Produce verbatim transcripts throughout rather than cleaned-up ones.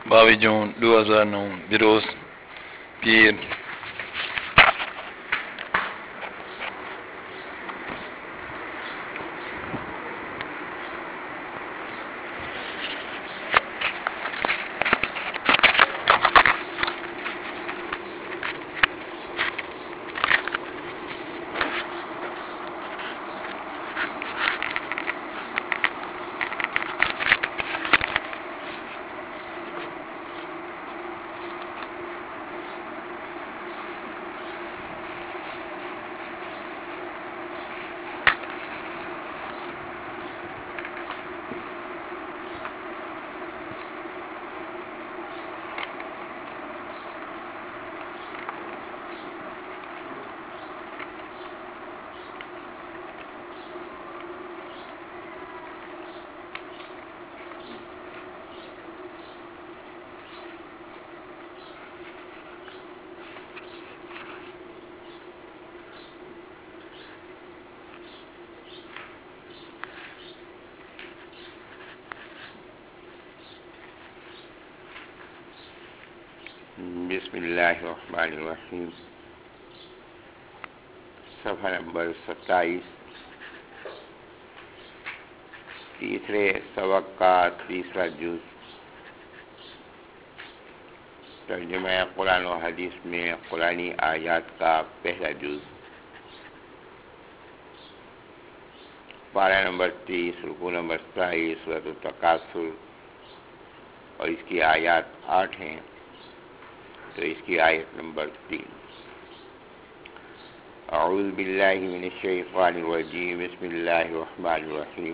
باوی جون دو ہزار نو بروز پیر بسم اللہ الرحمن الرحیم، صفحہ نمبر ستائیس، تیسرے سبق کا تیسرا جز، ترجمہ قرآن و حدیث میں قرآنی آیات کا پہلا جز، پارہ نمبر تیس، رکوع نمبر ستائیس، سورۃ التکاثر، اور اس کی آیات آٹھ ہیں، تو اس کی آیت نمبر تین۔ اعوذ باللہ من الشیطان الرجیم، بسم اللہ الرحمن الرحیم۔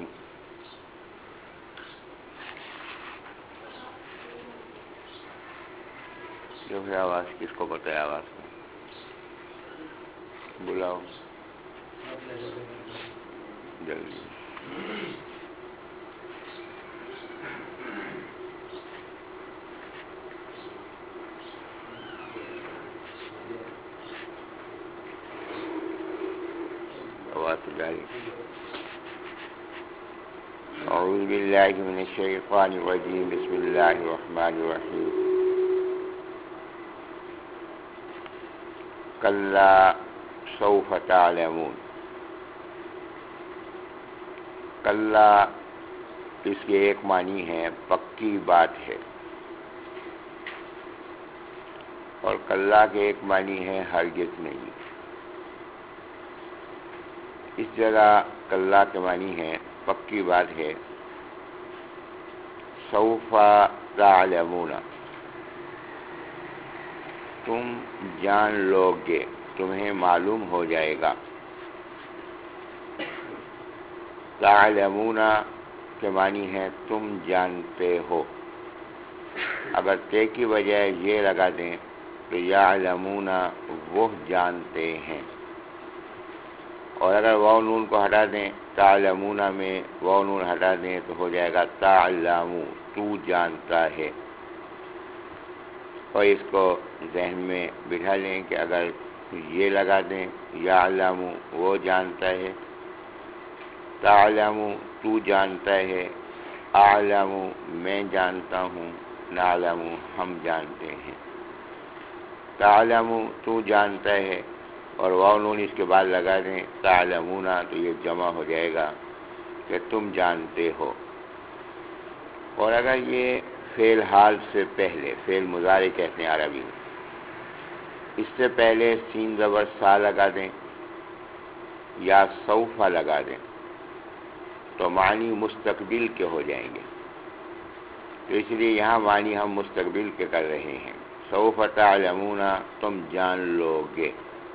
جو ہے آواز کس کو پتہ ہے؟ آواز کو بلاؤ جلدی۔ اعوذ باللہ من الشیطان الرجیم، بسم اللہ الرحمن الرحیم۔ کلا سوف تعلمون۔ کلا اس کے ایک معنی ہے پکی بات ہے، اور کلا کے ایک معنی ہے ہرگز نہیں۔ اس جگہ کلا کے معنی ہے پکی بات ہے، سوف تعلمون، تم جان لو گے، تمہیں معلوم ہو جائے گا۔ تعلمون کے معنی ہے تم جانتے ہو۔ اگر تے کی بجائے یہ لگا دیں تو یعلمون، وہ جانتے ہیں، اور اگر واو نون کو ہٹا دیں تعلمون میں واو نون ہٹا دیں تو ہو جائے گا تعلم، تو جانتا ہے۔ اور اس کو ذہن میں بٹھا لیں کہ اگر یہ لگا دیں یعلم، وہ جانتا ہے، تعلم، تو جانتا ہے، اعلم، میں جانتا ہوں، نعلم، ہم جانتے ہیں۔ تعلم، تو جانتا ہے، اور واو نون اس کے بعد لگا دیں تعلمون، تو یہ جمع ہو جائے گا کہ تم جانتے ہو۔ اور اگر یہ فعل حال سے پہلے، فعل مضارع کہتے ہیں عربی میں، اس سے پہلے سین زبر سا لگا دیں یا سوف لگا دیں تو معنی مستقبل کے ہو جائیں گے، تو اس لیے یہاں معنی ہم مستقبل کے کر رہے ہیں۔ سوف تعلمون، تم جان لو گے۔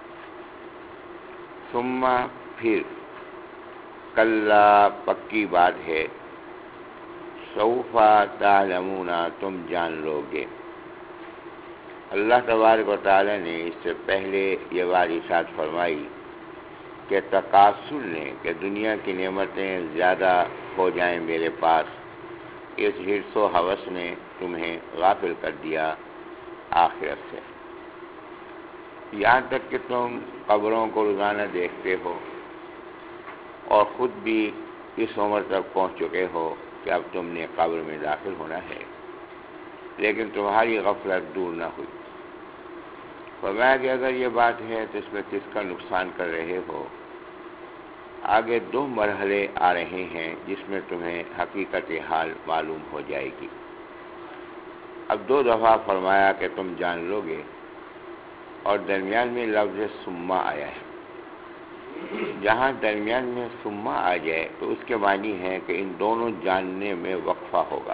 ثم، پھر، کلا، پکی بات ہے، سوف تعلمون، تم جان لو گے۔ اللہ تبارک و تعالی نے اس سے پہلے یہ بات ارشاد فرمائی کہ تکاسل نے، کہ دنیا کی نعمتیں زیادہ ہو جائیں میرے پاس، اس حرص و ہوس نے تمہیں غافل کر دیا آخرت سے، یہاں تک کہ تم قبروں کو روزانہ دیکھتے ہو اور خود بھی اس عمر تک پہنچ چکے ہو کہ اب تم نے قبر میں داخل ہونا ہے، لیکن تمہاری غفلت دور نہ ہوئی۔ فرمایا کہ اگر یہ بات ہے تو اس میں کس کا نقصان کر رہے ہو؟ آگے دو مرحلے آ رہے ہیں جس میں تمہیں حقیقت حال معلوم ہو جائے گی۔ اب دو دفعہ فرمایا کہ تم جان لو گے، اور درمیان میں لفظ ثم آیا ہے۔ جہاں درمیان میں ثم آ جائے تو اس کے معنی ہے کہ ان دونوں جاننے میں وقفہ ہوگا۔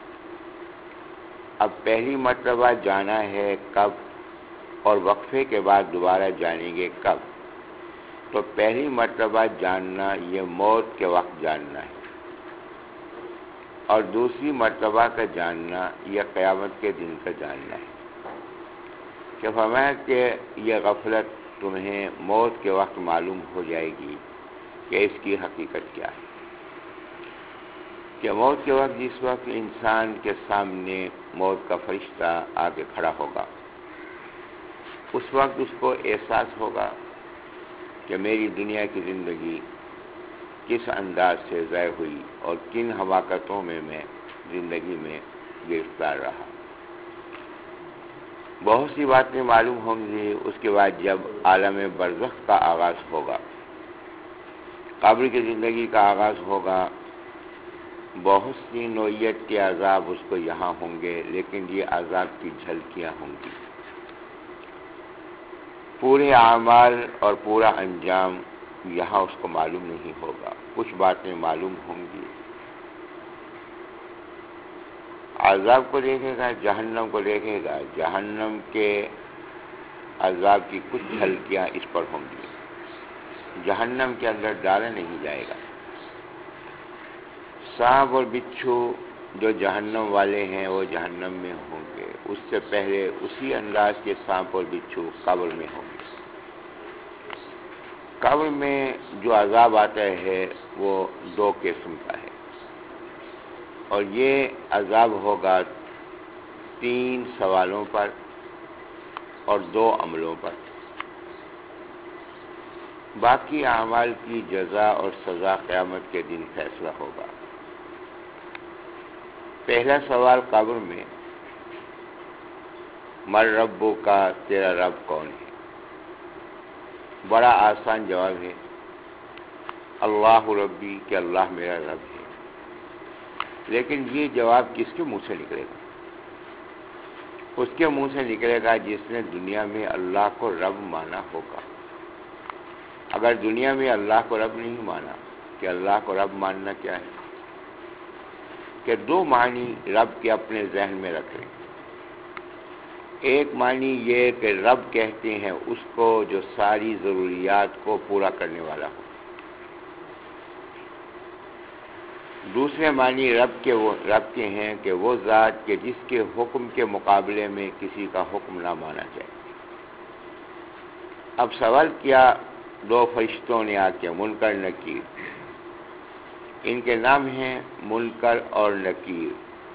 اب پہلی مرتبہ جانا ہے کب، اور وقفے کے بعد دوبارہ جانیں گے کب؟ تو پہلی مرتبہ جاننا یہ موت کے وقت جاننا ہے، اور دوسری مرتبہ کا جاننا یہ قیامت کے دن کا جاننا ہے۔ کہ فرمایا کہ یہ غفلت تمہیں موت کے وقت معلوم ہو جائے گی کہ اس کی حقیقت کیا ہے۔ کہ موت کے وقت جس وقت انسان کے سامنے موت کا فرشتہ آ کے کھڑا ہوگا، اس وقت اس کو احساس ہوگا کہ میری دنیا کی زندگی کس انداز سے ضائع ہوئی اور کن حماقتوں میں میں زندگی میں گرفتار رہا۔ بہت سی باتیں معلوم ہوں گی۔ اس کے بعد جب عالم برزخ کا آغاز ہوگا، قبر کی زندگی کا آغاز ہوگا، بہت سی نوعیت کے عذاب اس کو یہاں ہوں گے، لیکن یہ عذاب کی جھلکیاں ہوں گی۔ پورے اعمال اور پورا انجام یہاں اس کو معلوم نہیں ہوگا، کچھ باتیں معلوم ہوں گی۔ عذاب کو دیکھے گا، جہنم کو دیکھے گا، جہنم کے عذاب کی کچھ جھلکیاں اس پر ہوں گی۔ جہنم کے اندر ڈالا نہیں جائے گا۔ سانپ اور بچھو جو جہنم والے ہیں وہ جہنم میں ہوں گے، اس سے پہلے اسی انداز کے سانپ اور بچھو قبر میں ہوں گے۔ قبر میں جو عذاب آتا ہے وہ دو قسم کا ہے، اور یہ عذاب ہوگا تین سوالوں پر اور دو عملوں پر۔ باقی اعمال کی جزا اور سزا قیامت کے دن فیصلہ ہوگا۔ پہلا سوال قبر میں، مر ربو کا، تیرا رب کون ہے؟ بڑا آسان جواب ہے، اللہ ربی، کہ اللہ میرا رب ہے۔ لیکن یہ جواب کس کے منہ سے نکلے گا؟ اس کے منہ سے نکلے گا جس نے دنیا میں اللہ کو رب مانا ہوگا۔ اگر دنیا میں اللہ کو رب نہیں مانا، کہ اللہ کو رب ماننا کیا ہے؟ کہ دو معنی رب کے اپنے ذہن میں رکھ لیں۔ ایک معنی یہ کہ رب کہتے ہیں اس کو جو ساری ضروریات کو پورا کرنے والا ہو۔ دوسرے معنی رب کے وہ رب کے ہیں کہ وہ ذات کہ جس کے حکم کے مقابلے میں کسی کا حکم نہ مانا جائے۔ اب سوال کیا دو فرشتوں نے آ کے، منکر نکیر، ان کے نام ہیں منکر اور نکیر۔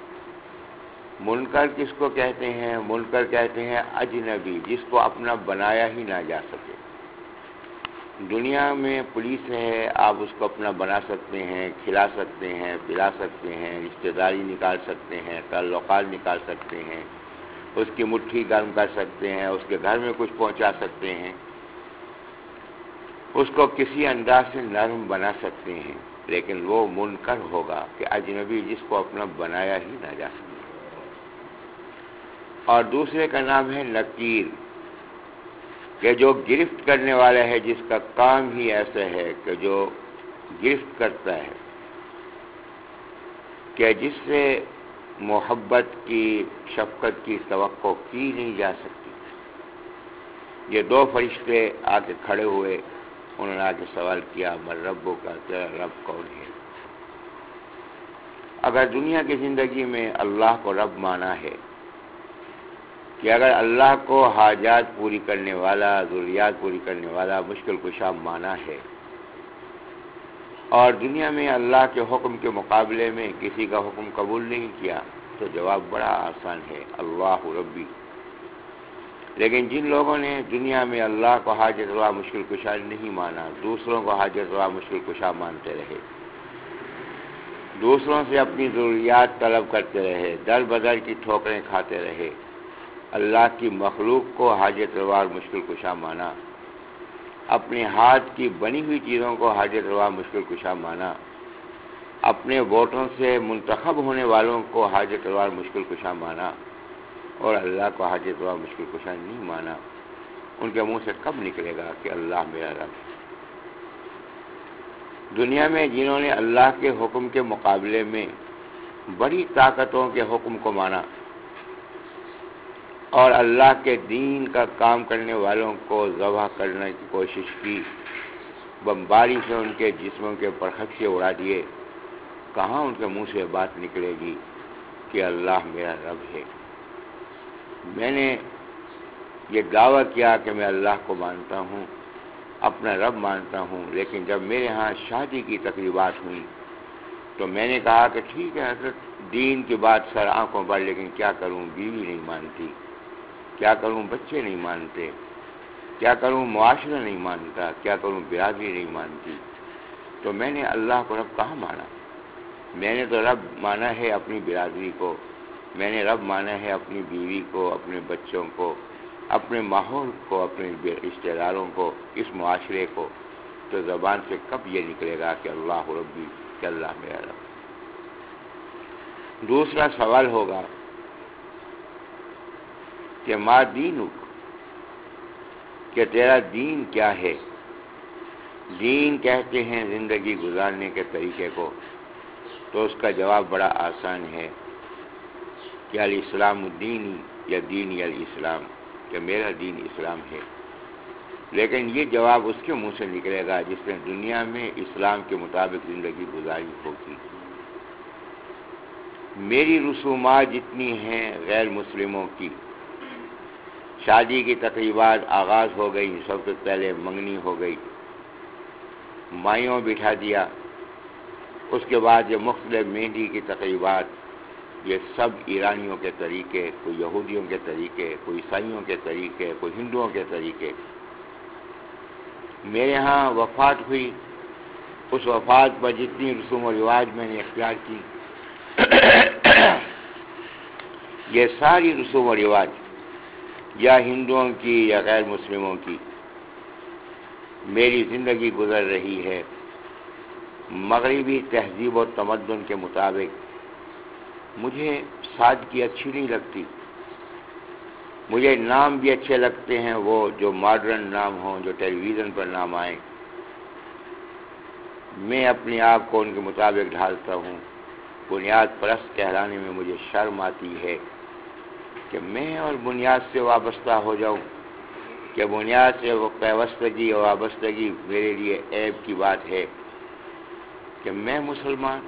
منکر کس کو کہتے ہیں؟ منکر کہتے ہیں اجنبی، جس کو اپنا بنایا ہی نہ جا سکے۔ دنیا میں پولیس ہے، آپ اس کو اپنا بنا سکتے ہیں، کھلا سکتے ہیں، پلا سکتے ہیں، رشتہ داری نکال سکتے ہیں، تعلقات نکال سکتے ہیں، اس کی مٹھی گرم کر سکتے ہیں، اس کے گھر میں کچھ پہنچا سکتے ہیں، اس کو کسی انداز سے نرم بنا سکتے ہیں، لیکن وہ منکر ہوگا کہ اجنبی جس کو اپنا بنایا ہی نہ جا سکے۔ اور دوسرے کا نام ہے نکیر، کہ جو گرفت کرنے والا ہے، جس کا کام ہی ایسا ہے کہ جو گرفت کرتا ہے، کہ جس سے محبت کی، شفقت کی توقع کی نہیں جا سکتی۔ یہ دو فرشتے آ کے کھڑے ہوئے، انہوں نے آ کے سوال کیا، مر ربو کا، تیرا رب کون ہے؟ اگر دنیا کی زندگی میں اللہ کو رب مانا ہے، کہ اگر اللہ کو حاجات پوری کرنے والا، ضروریات پوری کرنے والا، مشکل کشا مانا ہے، اور دنیا میں اللہ کے حکم کے مقابلے میں کسی کا حکم قبول نہیں کیا، تو جواب بڑا آسان ہے، اللہ ربی۔ لیکن جن لوگوں نے دنیا میں اللہ کو حاجت روا، مشکل کشا نہیں مانا، دوسروں کو حاجت روا، مشکل کشا مانتے رہے، دوسروں سے اپنی ضروریات طلب کرتے رہے، در بدر کی ٹھوکریں کھاتے رہے، اللہ کی مخلوق کو حاجت روا مشکل کشا مانا، اپنے ہاتھ کی بنی ہوئی چیزوں کو حاجت روا مشکل کشا مانا، اپنے ووٹوں سے منتخب ہونے والوں کو حاجت روا مشکل کشا مانا، اور اللہ کو حاجت روا مشکل کشا نہیں مانا، ان کے منہ سے کب نکلے گا کہ اللہ میرا رب؟ دنیا میں جنہوں نے اللہ کے حکم کے مقابلے میں بڑی طاقتوں کے حکم کو مانا اور اللہ کے دین کا کام کرنے والوں کو ذبح کرنے کی کوشش کی، بمباری سے ان کے جسموں کے پرخچے اڑا دیے، کہاں ان کے منہ سے بات نکلے گی کہ اللہ میرا رب ہے؟ میں نے یہ دعویٰ کیا کہ میں اللہ کو مانتا ہوں، اپنا رب مانتا ہوں، لیکن جب میرے ہاں شادی کی تقریبات ہوئیں تو میں نے کہا کہ ٹھیک ہے حضرت، دین کی بات سر آنکھوں پر، لیکن کیا کروں، بیوی نہیں مانتی، کیا کروں، بچے نہیں مانتے، کیا کروں، معاشرہ نہیں مانتا، کیا کروں، برادری نہیں مانتی، تو میں نے اللہ کو رب کہاں مانا؟ میں نے تو رب مانا ہے اپنی برادری کو، میں نے رب مانا ہے اپنی بیوی کو، اپنے بچوں کو، اپنے ماحول کو، اپنے رشتہ داروں کو، اس معاشرے کو، تو زبان سے کب یہ نکلے گا کہ اللہ ربی، کہ اللہ میرا رب؟ دوسرا سوال ہوگا کہ ما دینک، کہ تیرا دین کیا ہے؟ دین کہتے ہیں زندگی گزارنے کے طریقے کو، تو اس کا جواب بڑا آسان ہے کہ الاسلام دینی یا دینی الاسلام، کہ میرا دین اسلام ہے۔ لیکن یہ جواب اس کے منہ سے نکلے گا جس نے دنیا میں اسلام کے مطابق زندگی گزاری ہوگی۔ میری رسومات جتنی ہیں غیر مسلموں کی، شادی کی تقریبات آغاز ہو گئی، سب سے پہلے منگنی ہو گئی، مائیوں بٹھا دیا، اس کے بعد یہ مختلف مہندی کی تقریبات، یہ سب ایرانیوں کے طریقے، کوئی یہودیوں کے طریقے، کوئی عیسائیوں کے طریقے، کوئی ہندوؤں کے طریقے۔ میرے ہاں وفات ہوئی، اس وفات پر جتنی رسوم و رواج میں نے اختیار کی، یہ ساری رسوم و رواج یا ہندوؤں کی یا غیر مسلموں کی، میری زندگی گزر رہی ہے مغربی تہذیب و تمدن کے مطابق۔ مجھے سادگی اچھی نہیں لگتی، مجھے نام بھی اچھے لگتے ہیں وہ جو ماڈرن نام ہوں، جو ٹیلی ویژن پر نام آئیں، میں اپنے آپ کو ان کے مطابق ڈھالتا ہوں۔ بنیاد پرست کہلانے میں مجھے شرم آتی ہے کہ میں اور بنیاد سے وابستہ ہو جاؤں، کہ بنیاد سے وہ پیوستگی اور وابستگی میرے لیے عیب کی بات ہے کہ میں مسلمان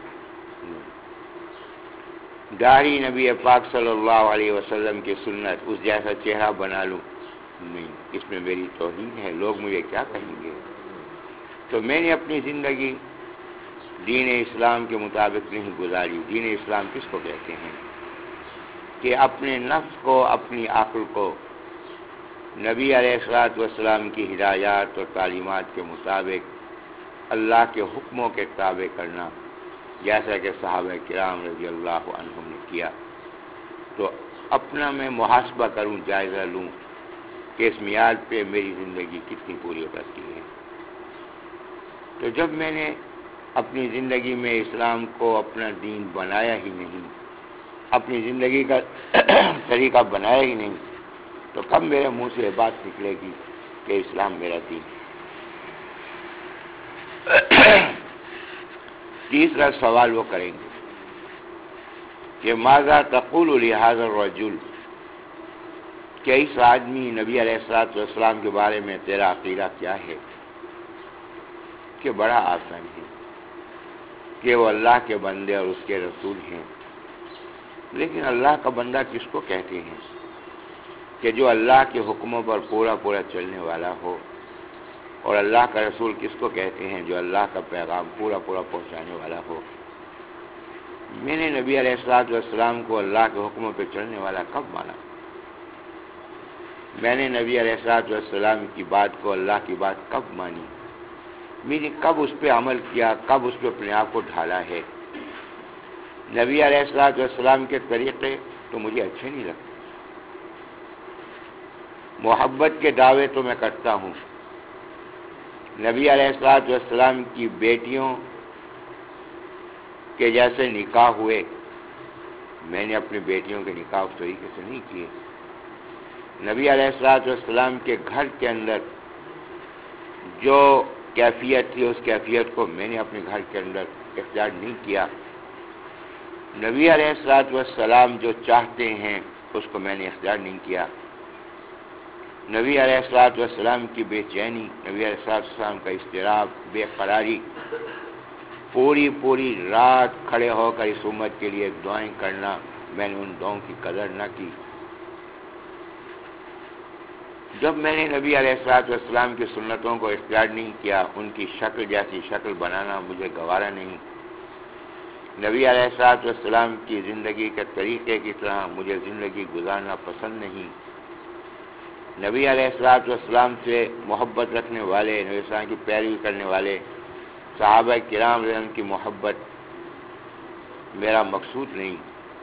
داڑھی نبی پاک صلی اللہ علیہ وسلم کی سنت، اس جیسا چہرہ بنا لوں، نہیں، اس میں میری توہین ہے، لوگ مجھے کیا کہیں گے؟ تو میں نے اپنی زندگی دین اسلام کے مطابق نہیں گزاری۔ دین اسلام کس کو کہتے ہیں؟ کہ اپنے نفس کو، اپنی عقل کو نبی علیہ الصلوۃ والسلام کی ہدایات اور تعلیمات کے مطابق اللہ کے حکموں کے تابع کرنا، جیسا کہ صحابہ کرام رضی اللہ عنہم نے کیا۔ تو اپنا میں محاسبہ کروں، جائزہ لوں کہ اس میعاد پہ میری زندگی کتنی پوری اترتی ہے۔ تو جب میں نے اپنی زندگی میں اسلام کو اپنا دین بنایا ہی نہیں، اپنی زندگی کا طریقہ بنایا ہی نہیں، تو کب میرے منہ سے یہ بات نکلے گی کہ اسلام میرا دین؟ تیسرا سوال وہ کریں گے کہ ماذا تقول لهذا الرجل، کہ اس آدمی نبی علیہ الصلوۃ والسلام کے بارے میں تیرا عقیدہ کیا ہے؟ کہ بڑا آسان ہے کہ وہ اللہ کے بندے اور اس کے رسول ہیں۔ لیکن اللہ کا بندہ کس کو کہتے ہیں؟ کہ جو اللہ کے حکموں پر پورا پورا چلنے والا ہو۔ اور اللہ کا رسول کس کو کہتے ہیں؟ جو اللہ کا پیغام پورا پورا پہنچانے والا ہو۔ میں نے نبی علیہ الصلوۃ والسلام کو اللہ کے حکموں پہ چلنے والا کب مانا؟ میں نے نبی علیہ الصلوۃ والسلام کی بات کو اللہ کی بات کب مانی؟ میں نے کب اس پہ عمل کیا، کب اس پہ اپنے آپ کو ڈھالا ہے؟ نبی علیہ الصلوۃ والسلام کے طریقے تو مجھے اچھے نہیں لگتے، محبت کے دعوے تو میں کرتا ہوں، نبی علیہ الصلوۃ والسلام کی بیٹیوں کے جیسے نکاح ہوئے، میں نے اپنی بیٹیوں کے نکاح اس طریقے سے نہیں کیے، نبی علیہ الصلوۃ والسلام کے گھر کے اندر جو کیفیت تھی اس کیفیت کو میں نے اپنے گھر کے اندر اختیار نہیں کیا، نبی علیہ الصلوۃ والسلام جو چاہتے ہیں اس کو میں نے اختیار نہیں کیا، نبی علیہ الصلوۃ والسلام کی بے چینی، نبی علیہ الصلوۃ والسلام کا اضطراب، بے قراری، پوری پوری رات کھڑے ہو کر اس امت کے لیے دعائیں کرنا، میں نے ان دعاؤں کی قدر نہ کی۔ جب میں نے نبی علیہ الصلوۃ والسلام کی سنتوں کو اختیار نہیں کیا، ان کی شکل جیسی شکل بنانا مجھے گوارا نہیں، نبی علیہ الصلوۃ والسلام کی زندگی کے طریقے کی طرح مجھے زندگی گزارنا پسند نہیں، نبی علیہ الصلوۃ والسلام سے محبت رکھنے والے، نبی علیہ السلام کی پیروی کرنے والے صحابہ کرام رضی اللہ عنہم کی محبت میرا مقصود نہیں،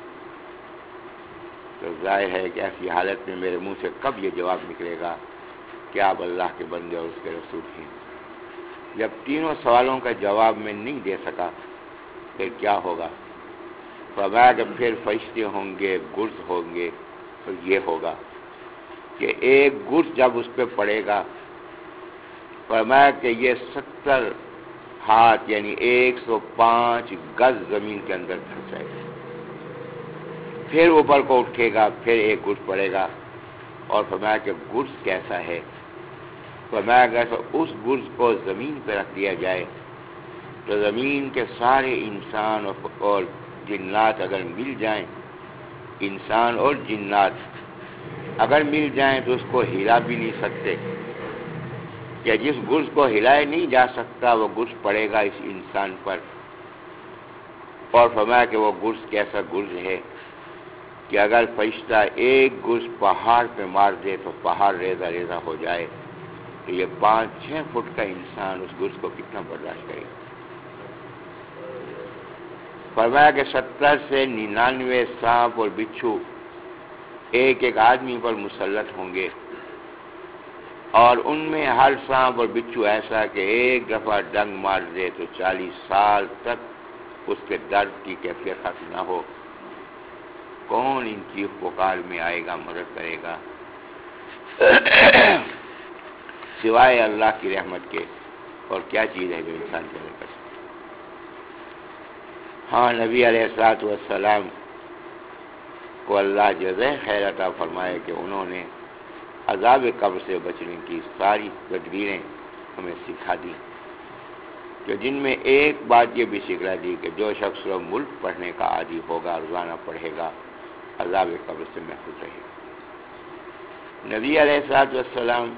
تو ظاہر ہے کہ ایسی حالت میں میرے منہ سے کب یہ جواب نکلے گا کہ آپ اللہ کے بندے اور اس کے رسول ہیں۔ جب تینوں سوالوں کا جواب میں نہیں دے سکا پھر کیا ہوگا؟ فرمایا کہ پھر فرشتے ہوں گے، گرز ہوں گے، تو یہ ہوگا کہ ایک گرز جب اس پہ پڑے گا، فرمایا کہ یہ ستر ہاتھ یعنی ایک سو پانچ گز زمین کے اندر دھس جائے گا، پھر اوپر کو اٹھے گا، پھر ایک گرز پڑے گا، اور فرمایا کہ گرز کیسا ہے؟ فرمایا کہ اس گرز کو زمین پہ رکھ دیا جائے تو زمین کے سارے انسان اور جنات اگر مل جائیں، انسان اور جنات اگر مل جائیں تو اس کو ہلا بھی نہیں سکتے، کہ جس گرز کو ہلایا نہیں جا سکتا وہ گرز پڑے گا اس انسان پر، اور فرمایا کہ وہ گرز کیسا گرز ہے کہ اگر فرشتہ ایک گرز پہاڑ پہ مار دے تو پہاڑ ریزہ ریزہ ہو جائے، تو یہ پانچ چھ فٹ کا انسان اس گرز کو کتنا برداشت کرے گا؟ فرمایا کہ ستر سے ننانوے سانپ اور بچھو ایک ایک آدمی پر مسلط ہوں گے، اور ان میں ہر سانپ اور بچھو ایسا کہ ایک دفعہ ڈنگ مار دے تو چالیس سال تک اس کے درد کی کیفیت ختم نہ ہو۔ کون ان چیخ پکار میں آئے گا، مدد کرے گا سوائے اللہ کی رحمت کے؟ اور کیا چیز ہے جو انسان کے اندر کر سکتا؟ ہاں، نبی علیہ الصلوۃ والسلام کو اللہ جزائے خیر عطا فرمائے کہ انہوں نے عذاب قبر سے بچنے کی ساری تدبیریں ہمیں سکھا دی، کہ جن میں ایک بات یہ بھی سکھا دی کہ جو شخص وہ ملک پڑھنے کا عادی ہوگا، روزانہ پڑھے گا، عذاب قبر سے محفوظ رہے گا۔ نبی علیہ الصلوۃ والسلام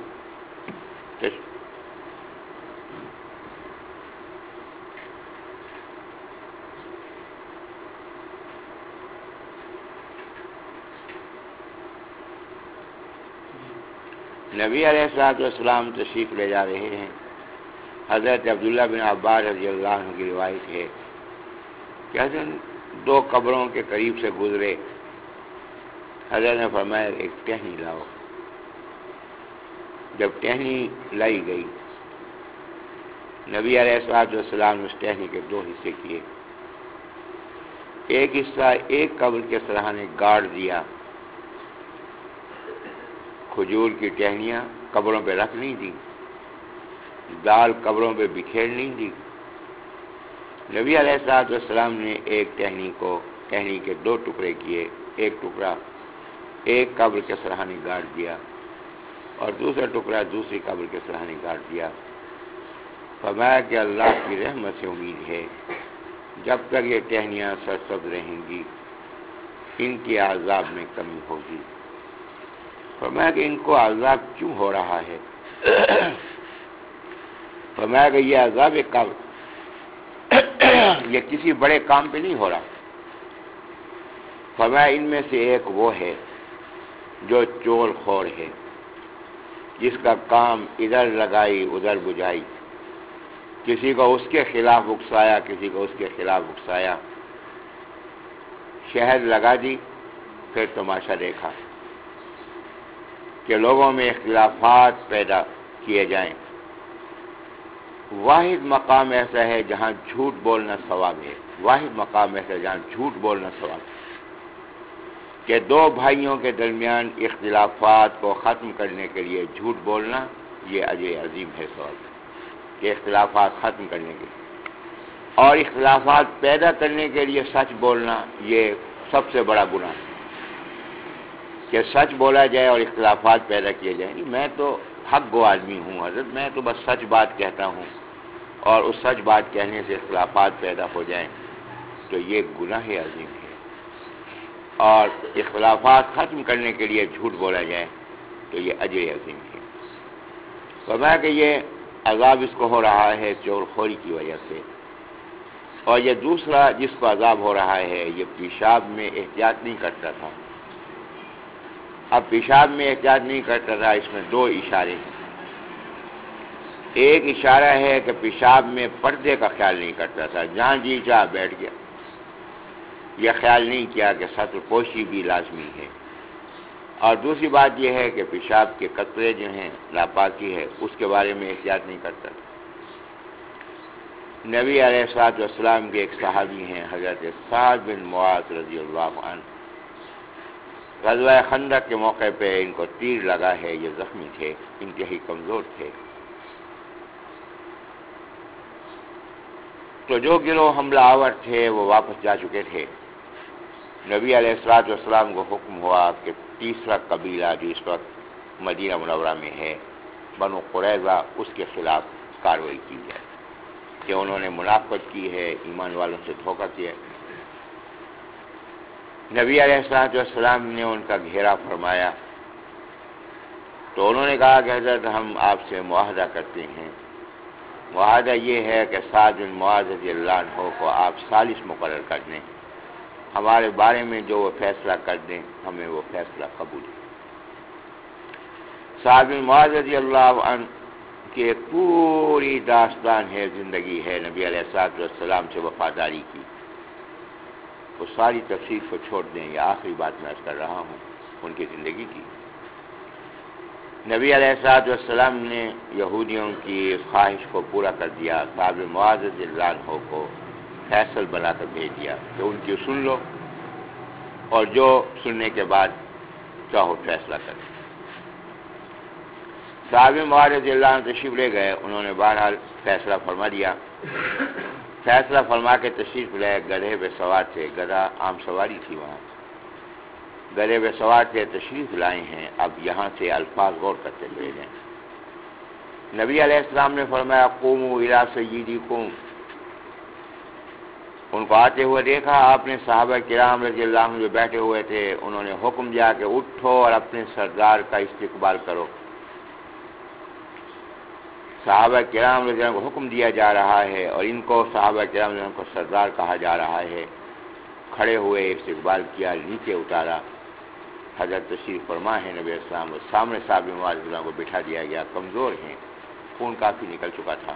نبی علیہ الصلوۃ والسلام تشریف لے جا رہے ہیں، حضرت عبداللہ بن عباس رضی اللہ عنہ کی روایت ہے کہ حضرت دو قبروں کے قریب سے گزرے، حضرت نے فرمایا ایک ٹہنی لاؤ، جب ٹہنی لائی گئی نبی علیہ الصلوۃ والسلام نے اس ٹہنی کے دو حصے کیے، ایک حصہ ایک قبر کے سرہانے گاڑ دیا، کھجور کی ٹہنیاں قبروں پہ رکھ نہیں دی، دال قبروں پہ بکھیر نہیں دی، نبی علیہ الصلوۃ والسلام نے ایک ٹہنی کو ٹہنی کے دو ٹکڑے کیے، ایک ٹکڑا ایک قبر کے سرہانے گاڑ دیا اور دوسرا ٹکڑا دوسری قبر کے سرہانے گاڑ دیا۔ فرمایا کہ اللہ کی رحمت سے امید ہے جب تک یہ ٹہنیاں سرسبز رہیں گی ان کی عذاب میں کمی ہوگی۔ فرمایا کہ ان کو عذاب کیوں ہو رہا ہے؟ فرمایا کہ یہ عذاب قبر یہ کسی بڑے کام پہ نہیں ہو رہا، فرمایا ان میں سے ایک وہ ہے جو چول خور ہے، جس کا کام ادھر لگائی ادھر بجھائی، کسی کو اس کے خلاف اکسایا کسی کو اس کے خلاف اکسایا، شہر لگا دی، پھر تماشا دیکھا کہ لوگوں میں اختلافات پیدا کیے جائیں۔ واحد مقام ایسا ہے جہاں جھوٹ بولنا ثواب ہے، واحد مقام ایسا ہے جہاں جھوٹ بولنا ثواب ہے، کہ دو بھائیوں کے درمیان اختلافات کو ختم کرنے کے لیے جھوٹ بولنا یہ اجر عظیم ہے، ثواب ہے کہ اختلافات ختم کرنے کے لیے، اور اختلافات پیدا کرنے کے لیے سچ بولنا یہ سب سے بڑا گناہ ہے کہ سچ بولا جائے اور اختلافات پیدا کیے جائیں۔ میں تو حق گو آدمی ہوں حضرت، میں تو بس سچ بات کہتا ہوں اور اس سچ بات کہنے سے اختلافات پیدا ہو جائیں تو یہ گناہ عظیم ہے، اور اختلافات ختم کرنے کے لیے جھوٹ بولا جائے تو یہ اجر عظیم ہے۔ فرمایا کہ یہ عذاب اس کو ہو رہا ہے چور خوری کی وجہ سے، اور یہ دوسرا جس کو عذاب ہو رہا ہے یہ پیشاب میں احتیاط نہیں کرتا تھا، اب پیشاب میں احتیاط نہیں کرتا تھا، اس میں دو اشارے ہیں۔ ایک اشارہ ہے کہ پیشاب میں پردے کا خیال نہیں کرتا تھا، جہاں جی چاہ بیٹھ گیا، یہ خیال نہیں کیا کہ سطر پوشی بھی لازمی ہے، اور دوسری بات یہ ہے کہ پیشاب کے قطرے جو ہیں ناپاکی ہے اس کے بارے میں احتیاط نہیں کرتا تھا۔ نبی علیہ الصلوۃ والسلام کے ایک صحابی ہیں حضرت سعد بن معاذ رضی اللہ عنہ، غزوہ خندق کے موقع پہ ان کو تیر لگا ہے، یہ زخمی تھے، انتہائی کمزور تھے، تو جو گروہ حملہ آور تھے وہ واپس جا چکے تھے۔ نبی علیہ الصلوۃ والسلام کو حکم ہوا کہ تیسرا قبیلہ جو اس وقت مدینہ منورہ میں ہے بنو قریظہ، اس کے خلاف کارروائی کی جائے کہ انہوں نے منافقت کی ہے، ایمان والوں سے دھوکہ کیا ہے۔ نبی علیہ الصلوۃ والسلام نے ان کا گھیرا فرمایا تو انہوں نے کہا کہ حضرت ہم آپ سے معاہدہ کرتے ہیں، معاہدہ یہ ہے کہ سعد بن معاذ رضی اللہ عنہ کو آپ ثالث مقرر کر دیں، ہمارے بارے میں جو وہ فیصلہ کر دیں ہمیں وہ فیصلہ قبول ہے۔ سعد بن معاذ رضی اللہ عنہ کی ایک پوری داستان ہے، زندگی ہے نبی علیہ الصلوۃ والسلام سے وفاداری کی، وہ ساری تفصیل کو چھوڑ دیں، یہ آخری بات میں عرض کر رہا ہوں ان کی زندگی کی۔ نبی علیہ الصلوۃ والسلام نے یہودیوں کی خواہش کو پورا کر دیا، سعد بن معاذ رضی اللہ عنہ کو فیصل بنا کر بھیج دیا کہ ان کی سن لو اور جو سننے کے بعد چاہو فیصلہ کرو۔ سعد بن معاذ رضی اللہ عنہ تشریف لے گئے، انہوں نے بہرحال فیصلہ فرما دیا، فیصلہ فرما کے تشریف لے گدھے پہ سوار تھے، گدھا عام سواری تھی وہاں، گدھے پہ سوار تھے، تشریف لائے ہیں، اب یہاں سے الفاظ غور کرتے ہوئے جائیں۔ نبی علیہ السلام نے فرمایا قوموا الی سیدکم، ان کو آتے ہوئے دیکھا، آپ نے صحابہ کرام رضی اللہ عنہ جو بیٹھے ہوئے تھے انہوں نے حکم دیا کہ اٹھو اور اپنے سردار کا استقبال کرو۔ صحابہ کرام رضی اللہ عنہ کو حکم دیا جا رہا ہے اور ان کو صحابہ کرام رضی اللہ عنہ کو سردار کہا جا رہا ہے، کھڑے ہوئے استقبال کیا، نیچے اتارا، حضرت تشریف فرما ہے نبی علیہ السلام، سامنے صحابہ رضی اللہ عنہ کو بٹھا دیا گیا، کمزور ہیں، خون کافی نکل چکا تھا،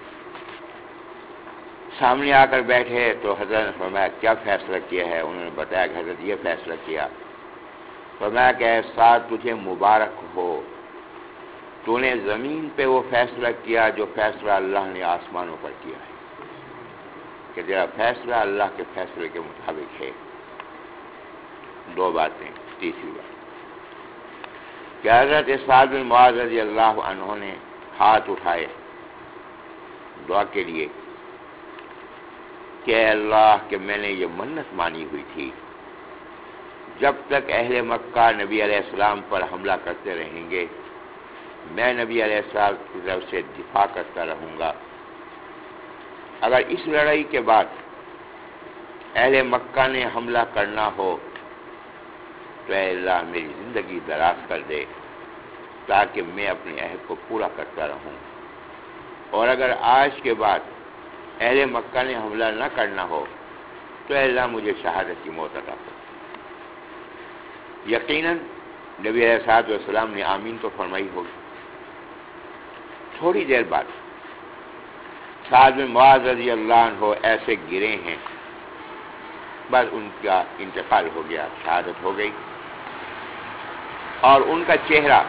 سامنے آ کر بیٹھے تو حضرت نے فرمایا کیا فیصلہ کیا ہے؟ انہوں نے بتایا کہ حضرت یہ فیصلہ کیا، فرمایا کہ اے سعد تجھے مبارک ہو، تو نے زمین پہ وہ فیصلہ کیا جو فیصلہ اللہ نے آسمانوں پر کیا ہے، کہ تیرا فیصلہ اللہ کے فیصلے کے مطابق ہے۔ دو باتیں، تیسری بات کہ حضرت سعد بن معاذ رضی اللہ عنہ نے ہاتھ اٹھائے دعا کے لیے کہ اے اللہ کہ میں نے یہ منت مانی ہوئی تھی، جب تک اہل مکہ نبی علیہ السلام پر حملہ کرتے رہیں گے میں نبی علیہ السلام کی طرف سے دفاع کرتا رہوں گا، اگر اس لڑائی کے بعد اہل مکہ نے حملہ کرنا ہو تو اے اللہ میری زندگی دراز کر دے تاکہ میں اپنے عہد کو پورا کرتا رہوں، اور اگر آج کے بعد اہل مکہ نے حملہ نہ کرنا ہو تو اے اللہ مجھے شہادت کی موت عطا کر۔ یقیناً نبی علیہ الصلوۃ والسلام نے آمین تو فرمائی ہوگی۔ تھوڑی دیر بعد سعد بن معاذ رضی اللہ عنہ ایسے گرے ہیں بس ان کا انتقال ہو گیا، شہادت ہو گئی، اور ان کا چہرہ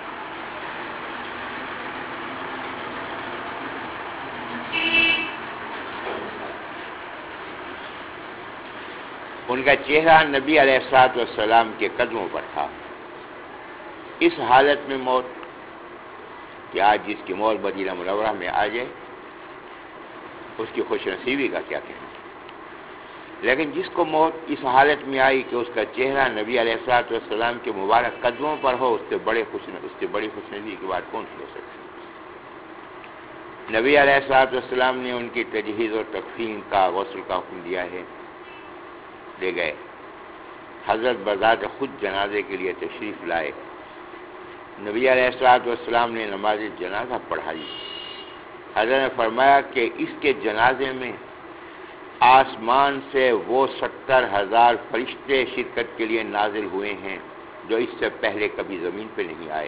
ان کا چہرہ نبی علیہ الصلوۃ والسلام کے قدموں پر تھا۔ اس حالت میں موت کہ آج جس کی موت مدینہ منورہ میں آ جائے اس کی خوش نصیبی کا کیا کہنا، لیکن جس کو موت اس حالت میں آئی کہ اس کا چہرہ نبی علیہ الصلوۃ والسلام کے مبارک قدموں پر ہو، اس سے بڑے خوش اس سے بڑی خوش نصیبی کی بات کون سی ہو سکتی؟ نبی علیہ الصلوۃ والسلام نے ان کی تجہیز اور تکفین کا، غسل کا حکم دیا ہے، لے گئے۔ حضرت بذات خود جنازے کے لیے تشریف لائے، نبی علیہ الصلوۃ والسلام نے نماز جنازہ پڑھائی۔ حضرت نے فرمایا کہ اس کے جنازے میں آسمان سے وہ ستر ہزار فرشتے شرکت کے لیے نازل ہوئے ہیں جو اس سے پہلے کبھی زمین پہ نہیں آئے۔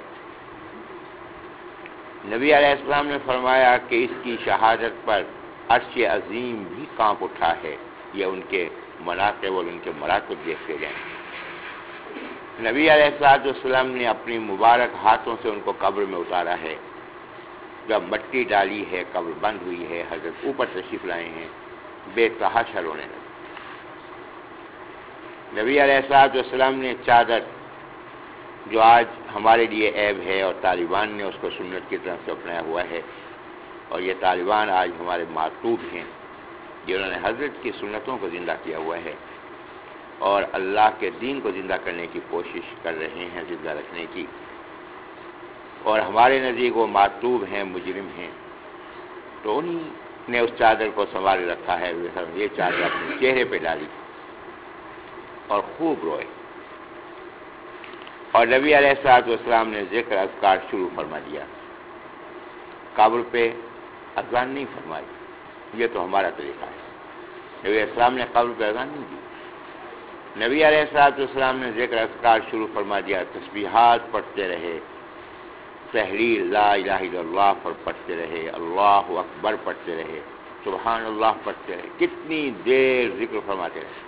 نبی علیہ السلام نے فرمایا کہ اس کی شہادت پر عرش عظیم بھی کانپ اٹھا ہے، یہ ان کے مناقب اور ان کے مراتب دیکھتے جائیں۔ نبی علیہ الصلوۃ والسلام نے اپنی مبارک ہاتھوں سے ان کو قبر میں اتارا ہے، جب مٹی ڈالی ہے، قبر بند ہوئی ہے، حضرت اوپر تشریف لائے ہیں، بے تحاشا رونے لگے۔ نبی علیہ الصلوۃ والسلام نے چادر جو آج ہمارے لیے عیب ہے اور طالبان نے اس کو سنت کی طرف سے اپنایا ہوا ہے، اور یہ طالبان آج ہمارے معتوب ہیں جنہوں نے حضرت کی سنتوں کو زندہ کیا ہوا ہے اور اللہ کے دین کو زندہ کرنے کی کوشش کر رہے ہیں، زندہ رکھنے کی، اور ہمارے نزدیک وہ معتوب ہیں، مجرم ہیں، تو انہی نے اس چادر کو سنبھال رکھا ہے۔ یہ چادر اپنے چہرے پہ ڈالی اور خوب روئے، اور نبی علیہ الصلوۃ والسلام نے ذکر اذکار شروع فرما دیا۔ قبر پہ اذان نہیں فرمائی، یہ تو ہمارا طریقہ ہے، نبی علیہ السلام نے قبر پہ اذان نہیں دی۔ نبی علیہ الصلوۃ والسلام نے ذکر اذکار شروع فرما دیا، تسبیحات پڑھتے رہے، تحلیل لا الہ الا اللہ پر پڑھتے رہے، اللہ اکبر پڑھتے رہے، سبحان اللہ پڑھتے رہے، کتنی دیر ذکر فرماتے رہے۔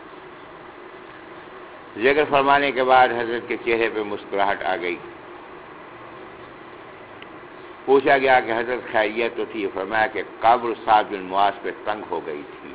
ذکر فرمانے کے بعد حضرت کے چہرے پہ مسکراہٹ آ گئی۔ پوچھا گیا کہ حضرت خیریت تو تھی؟ فرمایا کہ قبر سعد بن معاذ پہ تنگ ہو گئی تھی،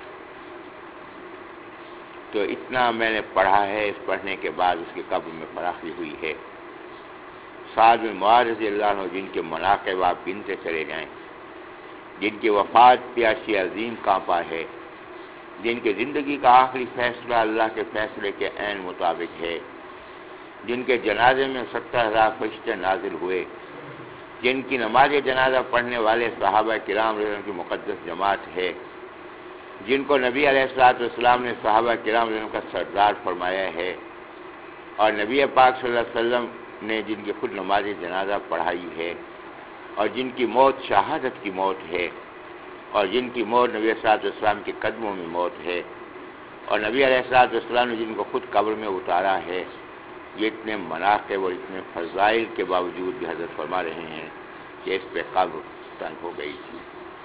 تو اتنا میں نے پڑھا ہے، اس پڑھنے کے بعد اس کی قبر میں فراخی ہوئی ہے۔ سعد بن معاذ رضی اللہ عنہ جن کے مناقب آپ گنتے چلے جائیں، جن کی وفات پہ عرش عظیم کانپا ہے، جن کی زندگی کا آخری فیصلہ اللہ کے فیصلے کے عین مطابق ہے، جن کے جنازے میں ستر ہزار فرشتے نازل ہوئے، جن کی نماز جنازہ پڑھنے والے صحابہ کرام رضی اللہ عنہ کی مقدس جماعت ہے، جن کو نبی علیہ الصلوۃ والسلام نے صحابہ کرام رضی اللہ عنہ کا سردار فرمایا ہے، اور نبی پاک صلی اللہ علیہ وسلم نے جن کی خود نماز جنازہ پڑھائی ہے، اور جن کی موت شہادت کی موت ہے، اور جن کی موت نبی علیہ الصلوۃ والسلام کے قدموں میں موت ہے، اور نبی علیہ الصلوۃ والسلام نے جن کو خود قبر میں اتارا ہے، یہ اتنے مناقب اور اتنے فضائل کے باوجود بھی حضرت فرما رہے ہیں کہ اس پہ قبر تنگ ہو گئی تھی۔